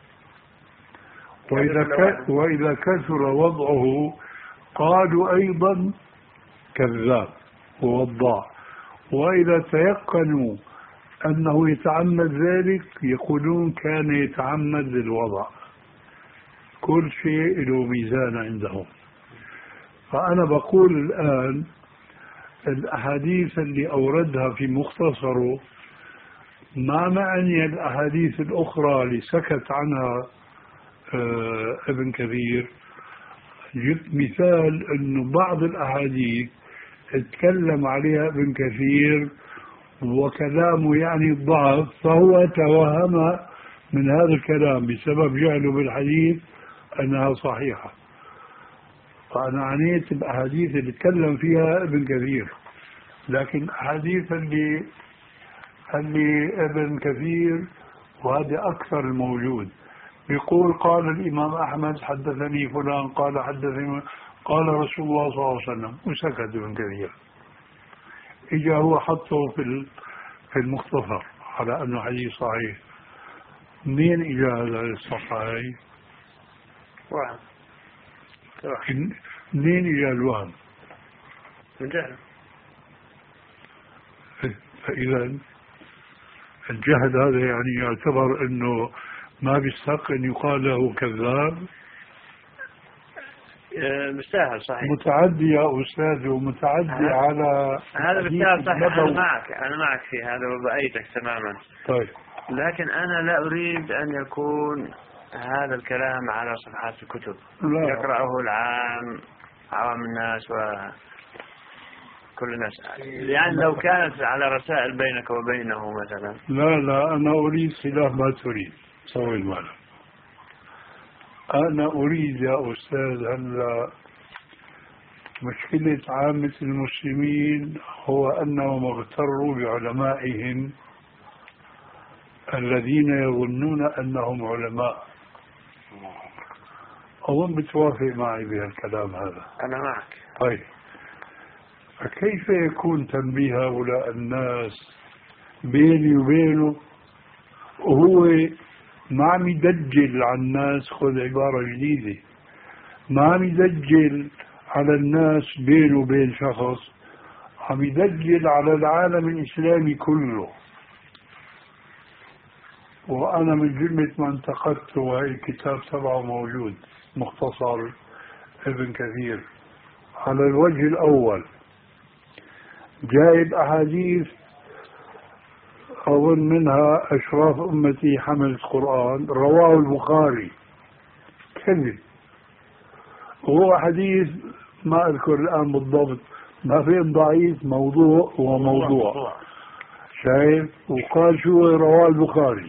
وإذا ك... وإذا كثر وضعه قالوا أيضا كذاب ووضاع. وإذا تيقنوا أنه يتعمد ذلك يقولون كان يتعمد الوضع. كل شيء له ميزان عندهم. فأنا بقول الآن الأحاديث اللي أوردها في مختصره ما معني الأحاديث الأخرى اللي سكت عنها آه ابن كثير. جبت مثال أنه بعض الأحاديث اتكلم عليها ابن كثير وكلامه يعني الضعف، فهو توهم من هذا الكلام بسبب جهله بالحديث أنها صحيحة. فأنا عنيت الأحاديث اللي تكلم فيها ابن كثير، لكن أحاديث اللي اللي ابن كثير وهذا أكثر الموجود يقول قال الإمام أحمد حدثني فلان قال حدثني قال رسول الله صلى الله عليه وسلم وسكت ابن كثير. إجا هو حطه في في المختصر على أنه حديث صحيح. منين إجا هذا الصحيح؟ وهم. منين إجا الوهم؟ من جهل. فإذا الجهل هذا يعني يعتبر أنه ما بيستحق أن يقال له كذاب. مستاهل صحيح. متعدي يا أستاذ ومتعدي على هذا مستاهل صحيح. أنا معك أنا معك في هذا وبأيدك تماما. طيب. لكن أنا لا أريد أن يكون هذا الكلام على صفحات الكتب لا. يقرأه العام عوام الناس وكل الناس. يعني لو كانت على رسائل بينك وبينه مثلا. لا لا أنا أريد خلاف ما تريد. سوي المال. أنا أريد يا أستاذ هلا مشكلة عامة المسلمين هو أنهم اغتروا بعلمائهم الذين يظنون أنهم علماء. أظن بتوافق معي بهالكلام هذا. أنا معك. طيب فكيف يكون تنبيه هؤلاء الناس بيني وبينه وهو ما عم يدجل على الناس؟ خذ عبارة جديدة، ما عم يدجل على الناس بينه وبين شخص، عم يدجل على العالم الإسلامي كله. وأنا من جملة ما انتقدته وهي الكتاب تبعه موجود مختصر ابن كثير. على الوجه الأول جايب أحاديث أظن منها أشراف أمتي حمل القرآن رواه البخاري كذب، وهو حديث ما أذكر الآن بالضبط، ما في ضعيف موضوع وموضوع شايف، وقال شو رواه البخاري.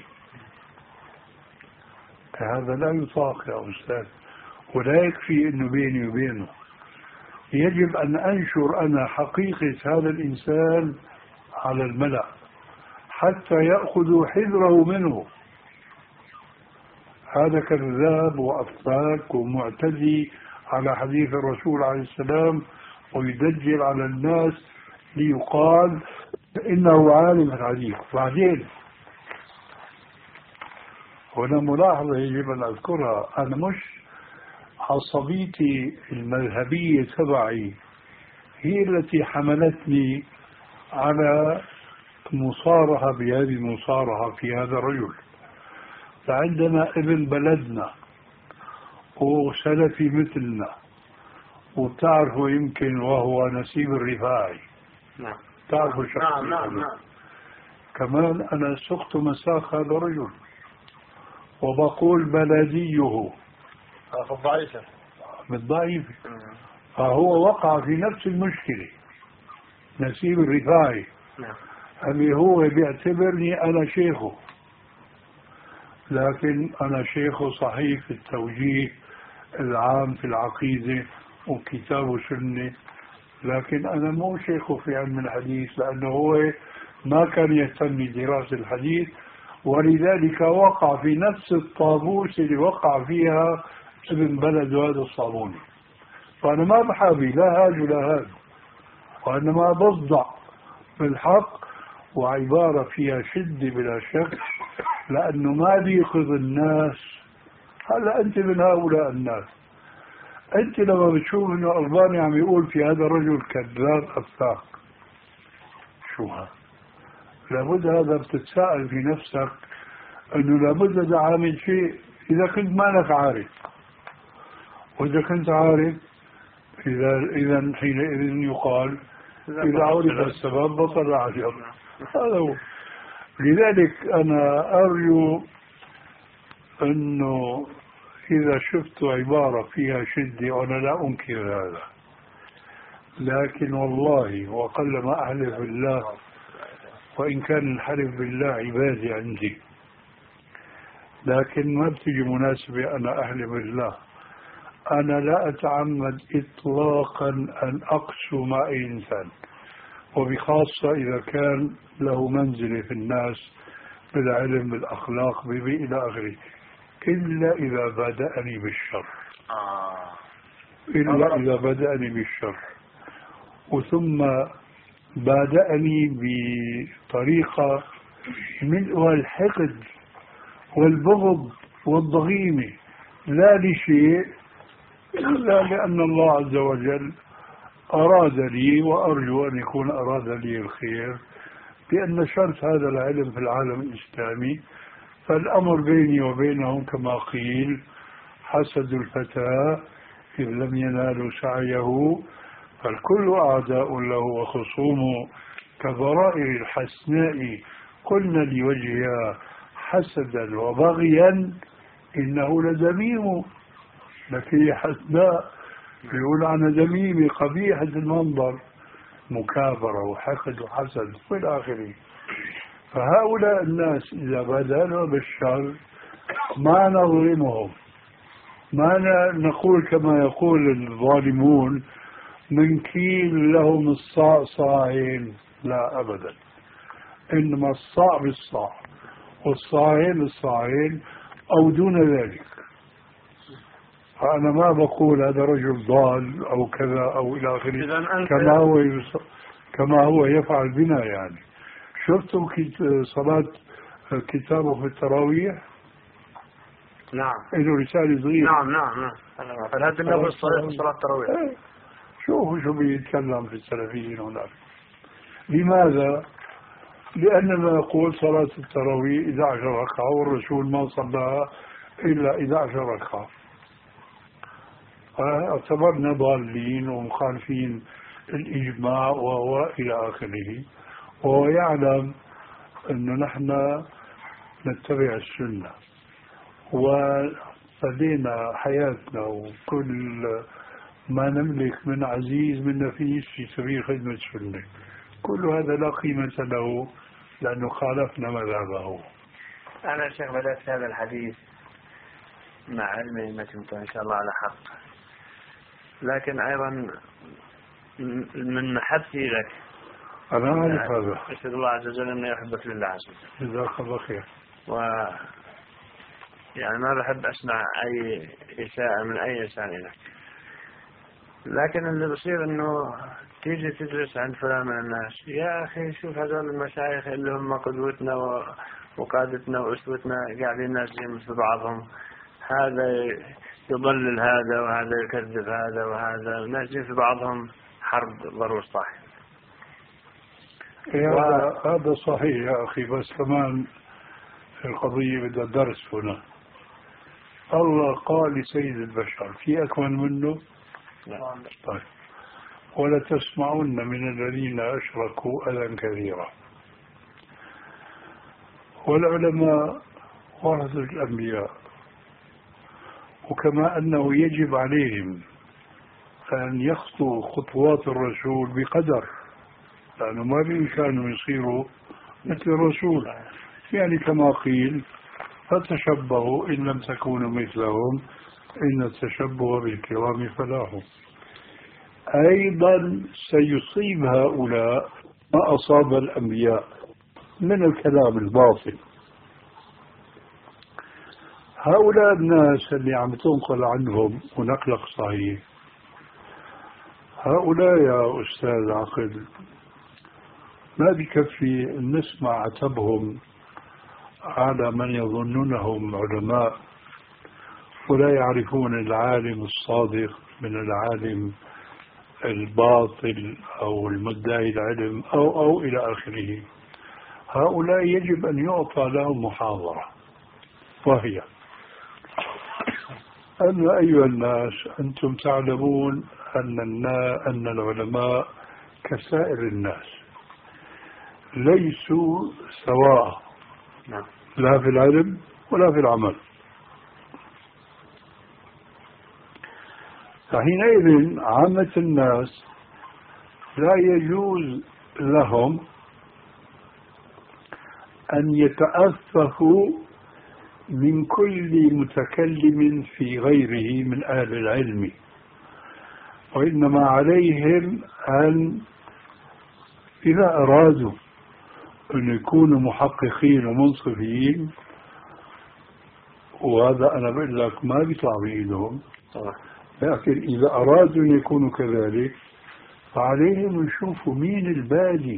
هذا لا يطاق يا أستاذ، ولا يكفي أنه بيني وبينه، يجب أن أنشر أنا حقيقة هذا الإنسان على الملأ حتى يأخذوا حذره منه. هذا كذاب وأفاك ومعتدي على حديث الرسول عليه السلام ويدجل على الناس ليقال إنه عالم الحديث. بعدين هنا ملاحظة يجب أن أذكرها، أنا مش عصبيتي المذهبية تبعي هي التي حملتني على مصارحة بهذه المصارحة في هذا الرجل. فعندنا ابن بلدنا وسلفي مثلنا وبتعرفوا يمكن وهو نسيب الرفاعي. نعم. تعرفوا شخص. نعم نعم نعم. كمان أنا سقت مساق هذا الرجل وبقول بلديه ضعيفة بالضعيفة. فهو وقع في نفس المشكلة. نسيب الرفاعي اللي هو بيعتبرني أنا شيخه، لكن أنا شيخه صحيح في التوجيه العام في العقيدة وكتاب وسنة، لكن أنا مو شيخه في علم الحديث، لأنه هو ما كان يهتم بدراسة الحديث، ولذلك وقع في نفس الطابوس اللي وقع فيها ابن بلد هذا الصابوني. فأنا ما بحابي لا هذا ولا هذا، وإنما بصدع بالحق وعبارة فيها شدة بلا شك، لأنه ما بيأخذ الناس. هلا أنت من هؤلاء الناس، أنت لما بتشوف إنه ألباني عم يقول في هذا الرجل كذاب أفاق، شو هذا؟ لابد هذا بتتساءل في نفسك إنه لابد هذا عامل شيء. إذا كنت مالك عارف، وإذا كنت عارف إذا إذا حينئذ يقال إذا عرف السبب بطل العجب. هذا هو. لذلك أنا أرجو أنه إذا شفت عبارة فيها شدة، وأنا لا أنكر هذا، لكن والله وقل ما أحلف بالله، وإن كان الحلف بالله عبادي عندي، لكن ما بتجي مناسبة أنا أحلف بالله. أنا لا أتعمد إطلاقا أن أقسو مع أي إنسان، وبخاصة إذا كان له منزلة في الناس بالعلم بالأخلاق ببي إلى آخره، إلا إذا بدأني بالشر. إلا إذا بدأني بالشر، وثم بدأني بطريقة ملء الحقد والبغض والضغينة، لا لشيء إلا لأن الله عز وجل أراد لي، وأرجو أن يكون أراد لي الخير، بأن شرط هذا العلم في العالم الإسلامي. فالأمر بيني وبينهم كما قيل: حسد الفتى إذ لم ينالوا سعيه، فالكل أعداء له وخصومه، كضرائر الحسناء قلنا لوجهها حسدا وبغيا إنه لذميم. لكن هي حسناء يقول عنها ذميمة قبيحة المنظر، مكابرة وحقد وحسد والى آخره. فهؤلاء الناس إذا بدأنا بالشر ما نظلمهم، ما نقول كما يقول الظالمون من كيل لهم الصاع صاعين، لا أبدا، إنما الصاع بالصاع والصاعين الصاعين أو دون ذلك. فأنا ما بقول هذا رجل ضال أو كذا أو إلى آخره، كما هو كما هو يفعل بنا. يعني شفتوا صلاة كتابه في التراويح؟ نعم. له رسالة صغيرة. نعم نعم نعم. فالهدف النبوي صلاة التراويح. شوفوا شو بيتكلم في السلفيين هناك. لماذا؟ لأننا نقول صلاة التراويح إحدى عشرة ركعة، والرسول ما صلاها إلا إحدى عشرة ركعة. اعتبرنا ضالين ومخالفين الإجماع وإلى آخره، وهو يعلم أنه نحن نتبع السنة وبدينا حياتنا وكل ما نملك من عزيز من نفيس في سبيل خدمة السنة. كل هذا لا قيمة له لأنه خالفنا مذهبه. أنا شيخ بدأت هذا الحديث مع علمي أنكم إن شاء الله على حق، لكن أيضا من محبتي لك أنا أعرف هذا، أشهد الله عز وجل أنه يحبك لله عز وجل. جزاك الله خير. و يعني ما بحب أسمع أي إساءة من أي إنسان لك، لكن اللي بصير إنه تيجي تجلس عند فلان من الناس، يا أخي شوف هذول المشايخ اللي هم قدوتنا وقادتنا وأسوتنا قاعدين نازلين في بعضهم، هذا يضلل هذا وهذا يكذب هذا وهذا، نازلين في بعضهم حرب ضروس طاح. هذا و... هذا صحيح يا أخي، بس كمان القضية بدها درس هنا. الله قال لسيد البشر في أكمل منه؟ نعم. طيب، ولا تسمعن من الذين أشركوا أذى كثيرا. والعلماء ورثة الأنبياء، وكما أنه يجب عليهم أن يخطوا خطوات الرسول بقدر، لأنه ما بإمكانهم يصيروا مثل الرسول. يعني كما قيل فتشبهوا إن لم تكونوا مثلهم إن التشبه بالكرام فلاح. أيضا سيصيب هؤلاء ما أصاب الأنبياء من الكلام الباطل. هؤلاء الناس اللي عم تنقل عنهم ونقلك صحيح، هؤلاء يا أستاذ عقل ما بكفي نسمع عتبهم على من يظنونهم علماء ولا يعرفون العالم الصادق من العالم الباطل أو المدعي العلم أو أو إلى آخره. هؤلاء يجب أن يعطى لهم محاضرة، وهي أن أيها الناس أنتم تعلمون أن أن العلماء كسائر الناس ليسوا سواء، لا في العلم ولا في العمل. فحينئذ عامة الناس لا يجوز لهم أن يتأفهوا من كل متكلم في غيره من أهل العلم، وإنما عليهم أن إذا أرادوا أن يكونوا محققين ومنصفين، وهذا أنا بقول لك ما بيطلع بإيدهم، لكن إذا أرادوا أن يكونوا كذلك فعليهم يشوفوا مين البالي،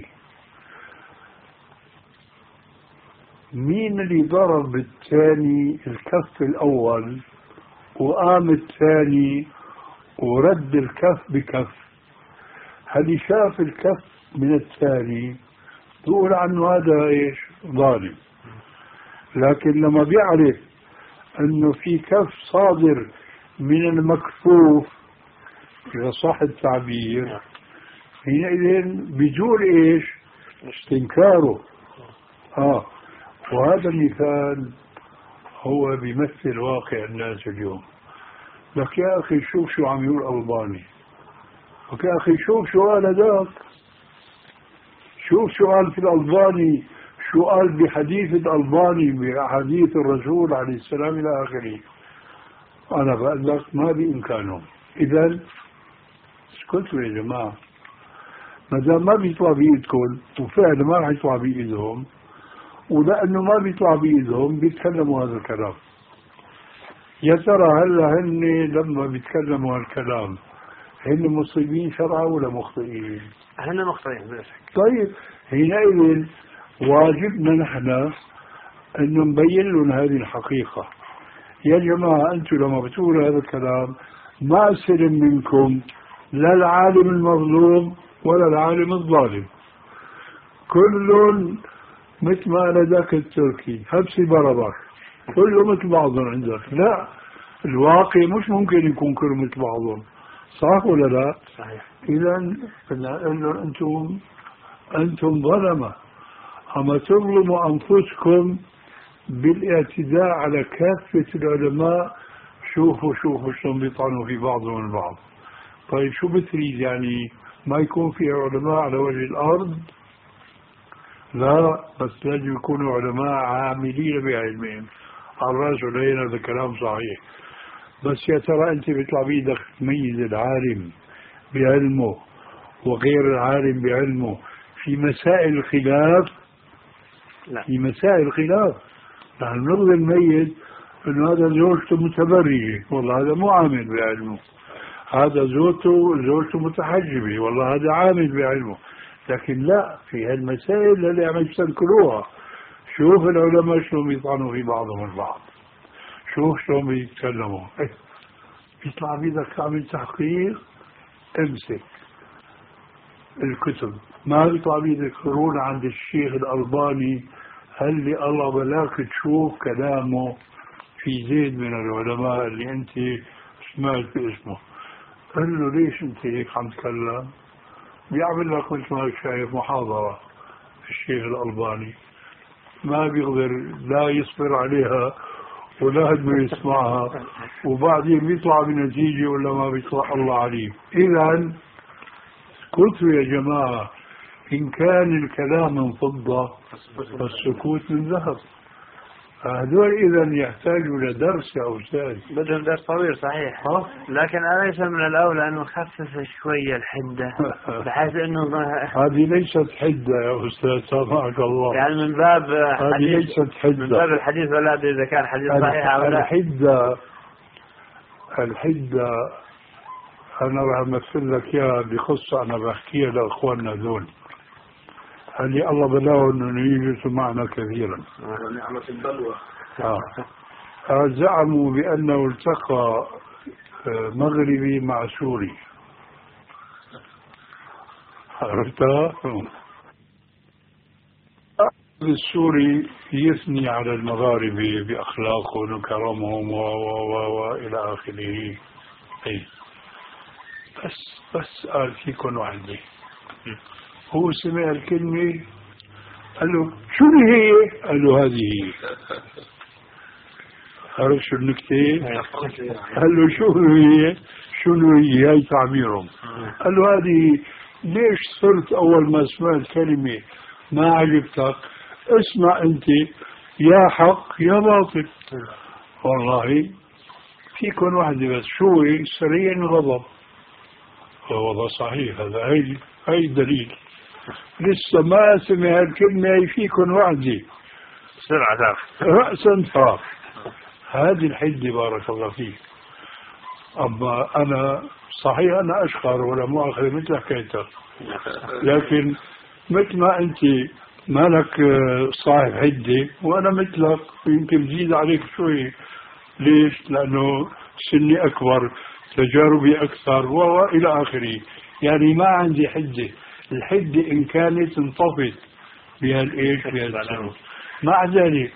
مين اللي ضرب الثاني الكف الأول وقام الثاني ورد الكف بكف. هل شاف الكف من الثاني تقول عنه هذا إيش ظالم، لكن لما بيعرف أنه في كف صادر من المكفوف إذا صح التعبير حينئذ بيجول إيش استنكاره. آه وهذا المثال هو بيمثل واقع الناس اليوم. لك يا أخي شوف شو عم يقول ألباني، لك يا أخي شوف شو قال هذاك، شوف شو قال في الألباني، شو قال بحديث الألباني بحديث الرسول عليه السلام إلى آخره. أنا بقول لك ما بإمكانهم. إذن اسكتوا يا جماعة، ما دام ما بيطلع بإيدكم وفعلا ما راح يطلع بإيدهم، ولأنه ما بيطلع بإيدهم بيتكلموا هذا الكلام. يا ترى هلا هن لما بيتكلموا هالكلام هن مصيبين شرعا ولا مخطئين؟ هن مخطئين بلا شك. طيب حينئذ واجبنا نحن أن نبين لهم هذه الحقيقة. يا جماعة أنتم لما بتقولوا هذا الكلام ما سلم منكم لا العالم المظلوم ولا العالم الظالم، كل مثل ما أنا ذاك التركي هبسي بربر كله مثل بعضهم عندك. لا، الواقع مش ممكن يكون كله مثل بعضهم، صح ولا لا؟ صحيح. إذا بدنا أنتم أنتم ظلمة، أما تظلموا أنفسكم بالاعتداء على كافة العلماء. شوفوا شوفوا شلون بيطعنوا في بعضهم البعض. طيب شو بتريد يعني ما يكون في علماء على وجه الأرض؟ لا، بس لازم يكونوا علماء عاملين بعلمهم. الراس والعين هذا كلام صحيح، بس يا ترى أنت بيطلع بيدك تميز العالم بعلمه وغير العالم بعلمه في مسائل الخلاف؟ لا. في مسائل الخلاف نحن نرضى الميت انه هذا زوجته متبرجه، والله هذا مو عامل بعلمه. هذا زوجته زوجته متحجبه، والله هذا عامل بعلمه. لكن لا، في هالمسائل اللي عم يستنكروها شوف العلماء شلون بيطعنوا في بعضهم البعض، شوف شلون بيتكلموا. إيه. بيطلع بيدك تعمل تحقيق، امسك الكتب. ما بيطلع بيدك قرون عند الشيخ الألباني هل لي الله بلاك تشوف كلامه في زيد من العلماء اللي انت سمعت باسمه. قال له ليش انت هيك عم تكلم؟ بيعمل لك مثل ما شايف محاضرة الشيخ الألباني، ما بيقدر لا يصبر عليها ولا حد ما يسمعها، وبعدين بيطلع بنتيجة ولا ما بيطلع الله عليم. إذا اسكتوا يا جماعة، إن كان الكلام من فضة فالسكوت من ذهب. هذول إذا يحتاجوا لدرس يا أستاذ. بدهم درس طويل صحيح، ها؟ لكن أليس من الأولى أن نخفف شوية الحدة بحيث أنه هذه ليست حدة يا أستاذ سامحك الله، يعني من باب هذه حديث ليست حدة، من باب الحديث ولا أدري إذا كان حديث صحيح أو لا. الحدة الحدة أنا راح أمثل لك إياها بقصة أنا بحكيها لأخواننا ذول اللي الله بلاهم أنه يجلسوا معنا كثيرا. نعمة البلوى. آه. زعموا بأنه التقى مغربي مع سوري، عرفتها؟ السوري يثني على المغاربة بأخلاقهم وكرمهم و و وإلى آخره. أي بس بس قال فيكم وحدة، هو سمع الكلمة قال له شو هي؟ قال له هذه هي. عرف شو النكتة؟ قال له شو هي؟ شنو هي؟ هاي تعبيرهم. قال له هذه. ليش صرت أول ما سمعت كلمة ما عجبتك؟ اسمع أنت، يا حق يا باطل. والله فيكم واحدة بس، شو هي؟ سريع الغضب. والله صحيح، هذا هي هي دليل. لسه ما سمع الكلمة فيكم وحدة سرعة ثاف رأسا ثاف. هذه الحدة بارك الله فيك. أما أنا صحيح أنا أشخر ولا مؤاخذة مثل حكايتك، لكن مثل ما أنت مالك صاحب حدة وأنا مثلك يمكن زيد عليك شوي. ليش؟ لأنه سني أكبر، تجاربي أكثر وإلى آخره. يعني ما عندي حدة. الحدة إن كانت انطفت بهالإيش بهالسنة. مع ذلك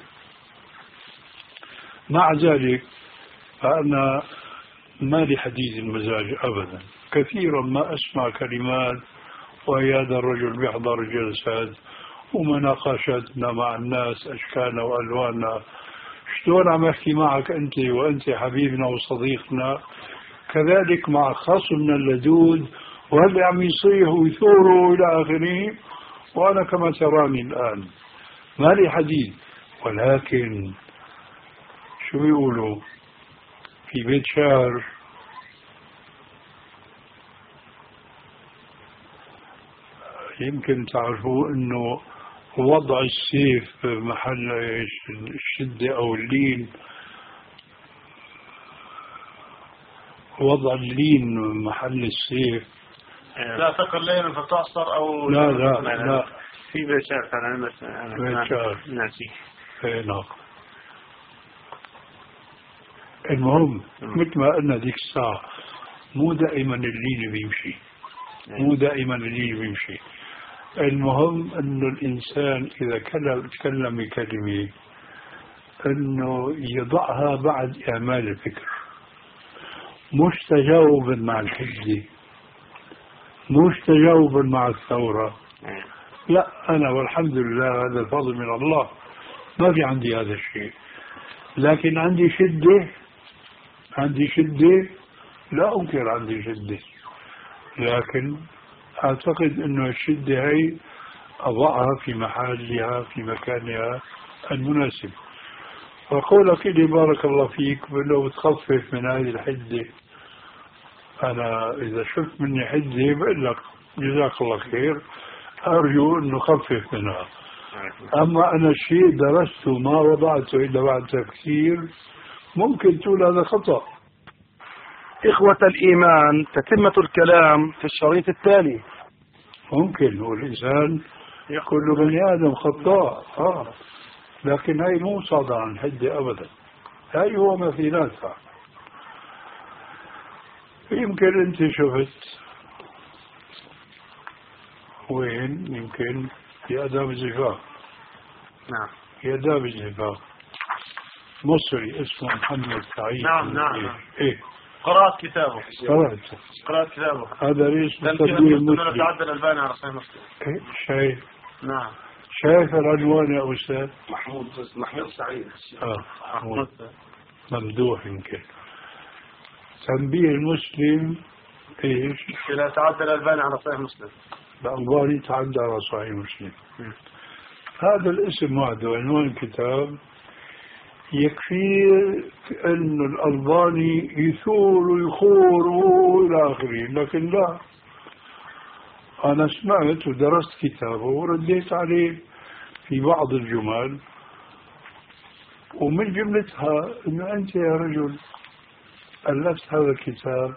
مع ذلك فأنا ما لي حديث المزاج أبدا. كثيرا ما أسمع كلمات وهذا الرجل بيحضر جلسات ومناقشاتنا مع الناس أشكالنا وألواننا. شلون عم أحكي معك أنت وأنت حبيبنا وصديقنا، كذلك مع خصمنا اللدود وهل عم يصيح ويثوروا إلى آخره. وأنا كما تراني الآن ما لي حديث. ولكن شو بيقولوا في بيت شعر يمكن تعرفوا انه وضع السيف محل الشدة او اللين، وضع اللين محل السيف. لا تقل لين فتعصر او لا لا لا, لا. في بيت شعر فعلا بس بيت شعر ناسي. اي نعم. المهم مثل ما قلنا ديك الساعة مو دائما اللين بيمشي، مو دائما اللين بيمشي. المهم انه الانسان اذا تكلم بكلمة انه يضعها بعد اعمال الفكر، مش تجاوبا مع الحجة، مش تجاوبا مع الثورة. لا، انا والحمد لله هذا الفضل من الله ما في عندي هذا الشيء. لكن عندي شدة، عندي شدة لا أنكر عندي شدة، لكن أعتقد أنه الشدة هي أضعها في محلها في مكانها المناسب. وقولك لي بارك الله فيك لو بتخفف من هذه الحدة، أنا إذا شفت مني حدة بقول لك جزاك الله خير، أرجو أنه خفف منها. أما أنا الشيء درسته ما وضعته إلا بعد تفكير ممكن تقول هذا خطأ. إخوة الإيمان، تتمة الكلام في الشريط التالي. ممكن والإنسان كل بني آدم خطاء، آه. لكن هاي مو صادرة عن حدة أبدا، هاي هو ما في ناسها. يمكن أنت شفت وين؟ يمكن في آداب الزفاف. نعم، في آداب الزفاف مصري اسمه محمد سعيد. نعم نعم إيه, نعم. إيه. قرأت كتابه قرأت قرأت كتابه هذا ليش تمكين تدوير المسلمين مسلم. تعدل الباني على صحيح مسلم. إيه شايف نعم. شايف العنوان يا أستاذ محمود محمود سعيد. آه. محمود ممدوح يمكن. تنبيه المسلم ايش؟ إذا تعدى الألباني على صحيح مسلم. الألباني تعدى على صحيح مسلم. هذا الاسم وحده عنوان الكتاب يكفي أن الألباني يثور ويخور إلى آخره، لكن لا، أنا سمعت ودرست كتابه ورديت عليه في بعض الجمل، ومن جملتها أنه أنت يا رجل ألفت هذا الكتاب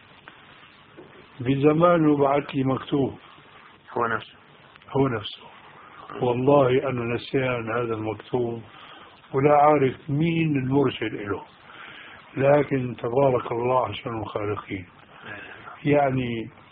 بزمان وبعث لي مكتوب. هو نفسه هو نفسه. والله أنا نسيان هذا المكتوب ولا عارف مين المرسل له، لكن تبارك الله أحسن الخالقين. يعني